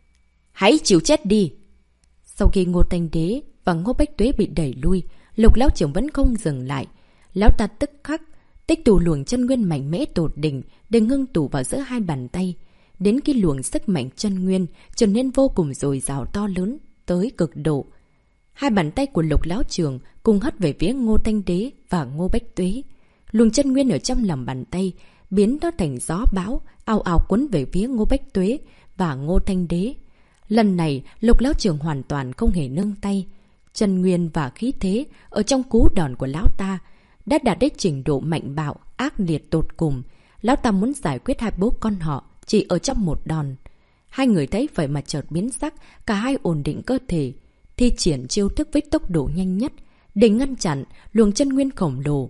Hãy chịu chết đi! Sau khi Ngô Thanh Đế và Ngô Bách Tuế bị đẩy lui, Lục lão trường vẫn không dừng lại. Lão ta tức khắc tích tụ luồng chân nguyên mạnh mẽ tột đỉnh để ngưng tụ vào giữa hai bàn tay. Đến khi luồng sức mạnh chân nguyên trở nên vô cùng dồi dào to lớn tới cực độ, hai bàn tay của Lục lão trường cùng hất về phía Ngô Thanh Đế và Ngô Bách Tuế. Luồng chân nguyên ở trong lòng bàn tay biến nó thành gió bão, ào ào cuốn về phía Ngô Bách Tuế và Ngô Thanh Đế. Lần này, Lục lão trường hoàn toàn không hề nương tay. Chân nguyên và khí thế ở trong cú đòn của lão ta đã đạt đến trình độ mạnh bạo, ác liệt tột cùng. Lão ta muốn giải quyết hai bố con họ chỉ ở trong một đòn. Hai người thấy vậy mà chợt biến sắc, cả hai ổn định cơ thể, thi triển chiêu thức với tốc độ nhanh nhất để ngăn chặn luồng chân nguyên khổng lồ.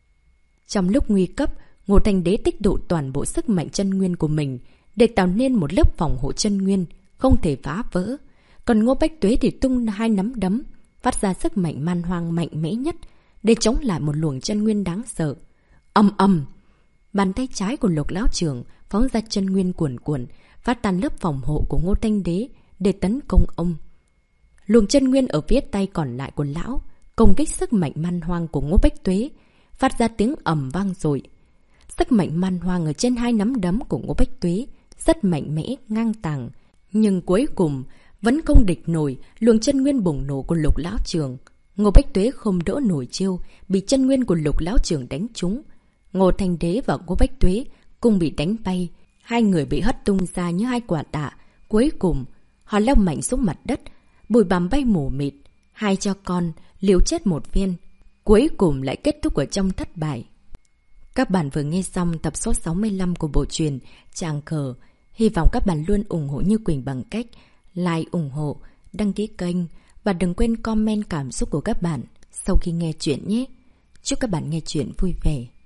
Trong lúc nguy cấp, Ngô Thanh Đế tích tụ toàn bộ sức mạnh chân nguyên của mình để tạo nên một lớp phòng hộ chân nguyên không thể phá vỡ. Còn Ngô Bách Tuế thì tung hai nắm đấm, phát ra sức mạnh man hoang mạnh mẽ nhất để chống lại một luồng chân nguyên đáng sợ. Ầm ầm, bàn tay trái của Lục lão trường phóng ra chân nguyên cuồn cuộn, phát tan lớp phòng hộ của Ngô Thanh Đế để tấn công ông. Luồng chân nguyên ở phía tay còn lại của lão công kích sức mạnh man hoang của Ngô Bách Tuế, phát ra tiếng ầm vang dội. Sức mạnh man hoang ở trên hai nắm đấm của Ngô Bách Tuế rất mạnh mẽ, ngang tàng, nhưng cuối cùng vẫn không địch nổi luồng chân nguyên bùng nổ của Lục lão trường. Ngô Bách Tuế không đỡ nổi chiêu, bị chân nguyên của Lục lão trường đánh trúng. Ngô Thanh Đế và Ngô Bách Tuế cùng bị đánh bay, hai người bị hất tung ra như hai quả tạ. Cuối cùng, họ lao mạnh xuống mặt đất, bụi bặm bay mù mịt. Hai cho con liều chết một viên, cuối cùng lại kết thúc ở trong thất bại. Các bạn vừa nghe xong tập số sáu mươi lăm của bộ truyện Tràng Cờ. Hy vọng các bạn luôn ủng hộ Như Quỳnh bằng cách like, ủng hộ, đăng ký kênh và đừng quên comment cảm xúc của các bạn sau khi nghe chuyện nhé. Chúc các bạn nghe chuyện vui vẻ.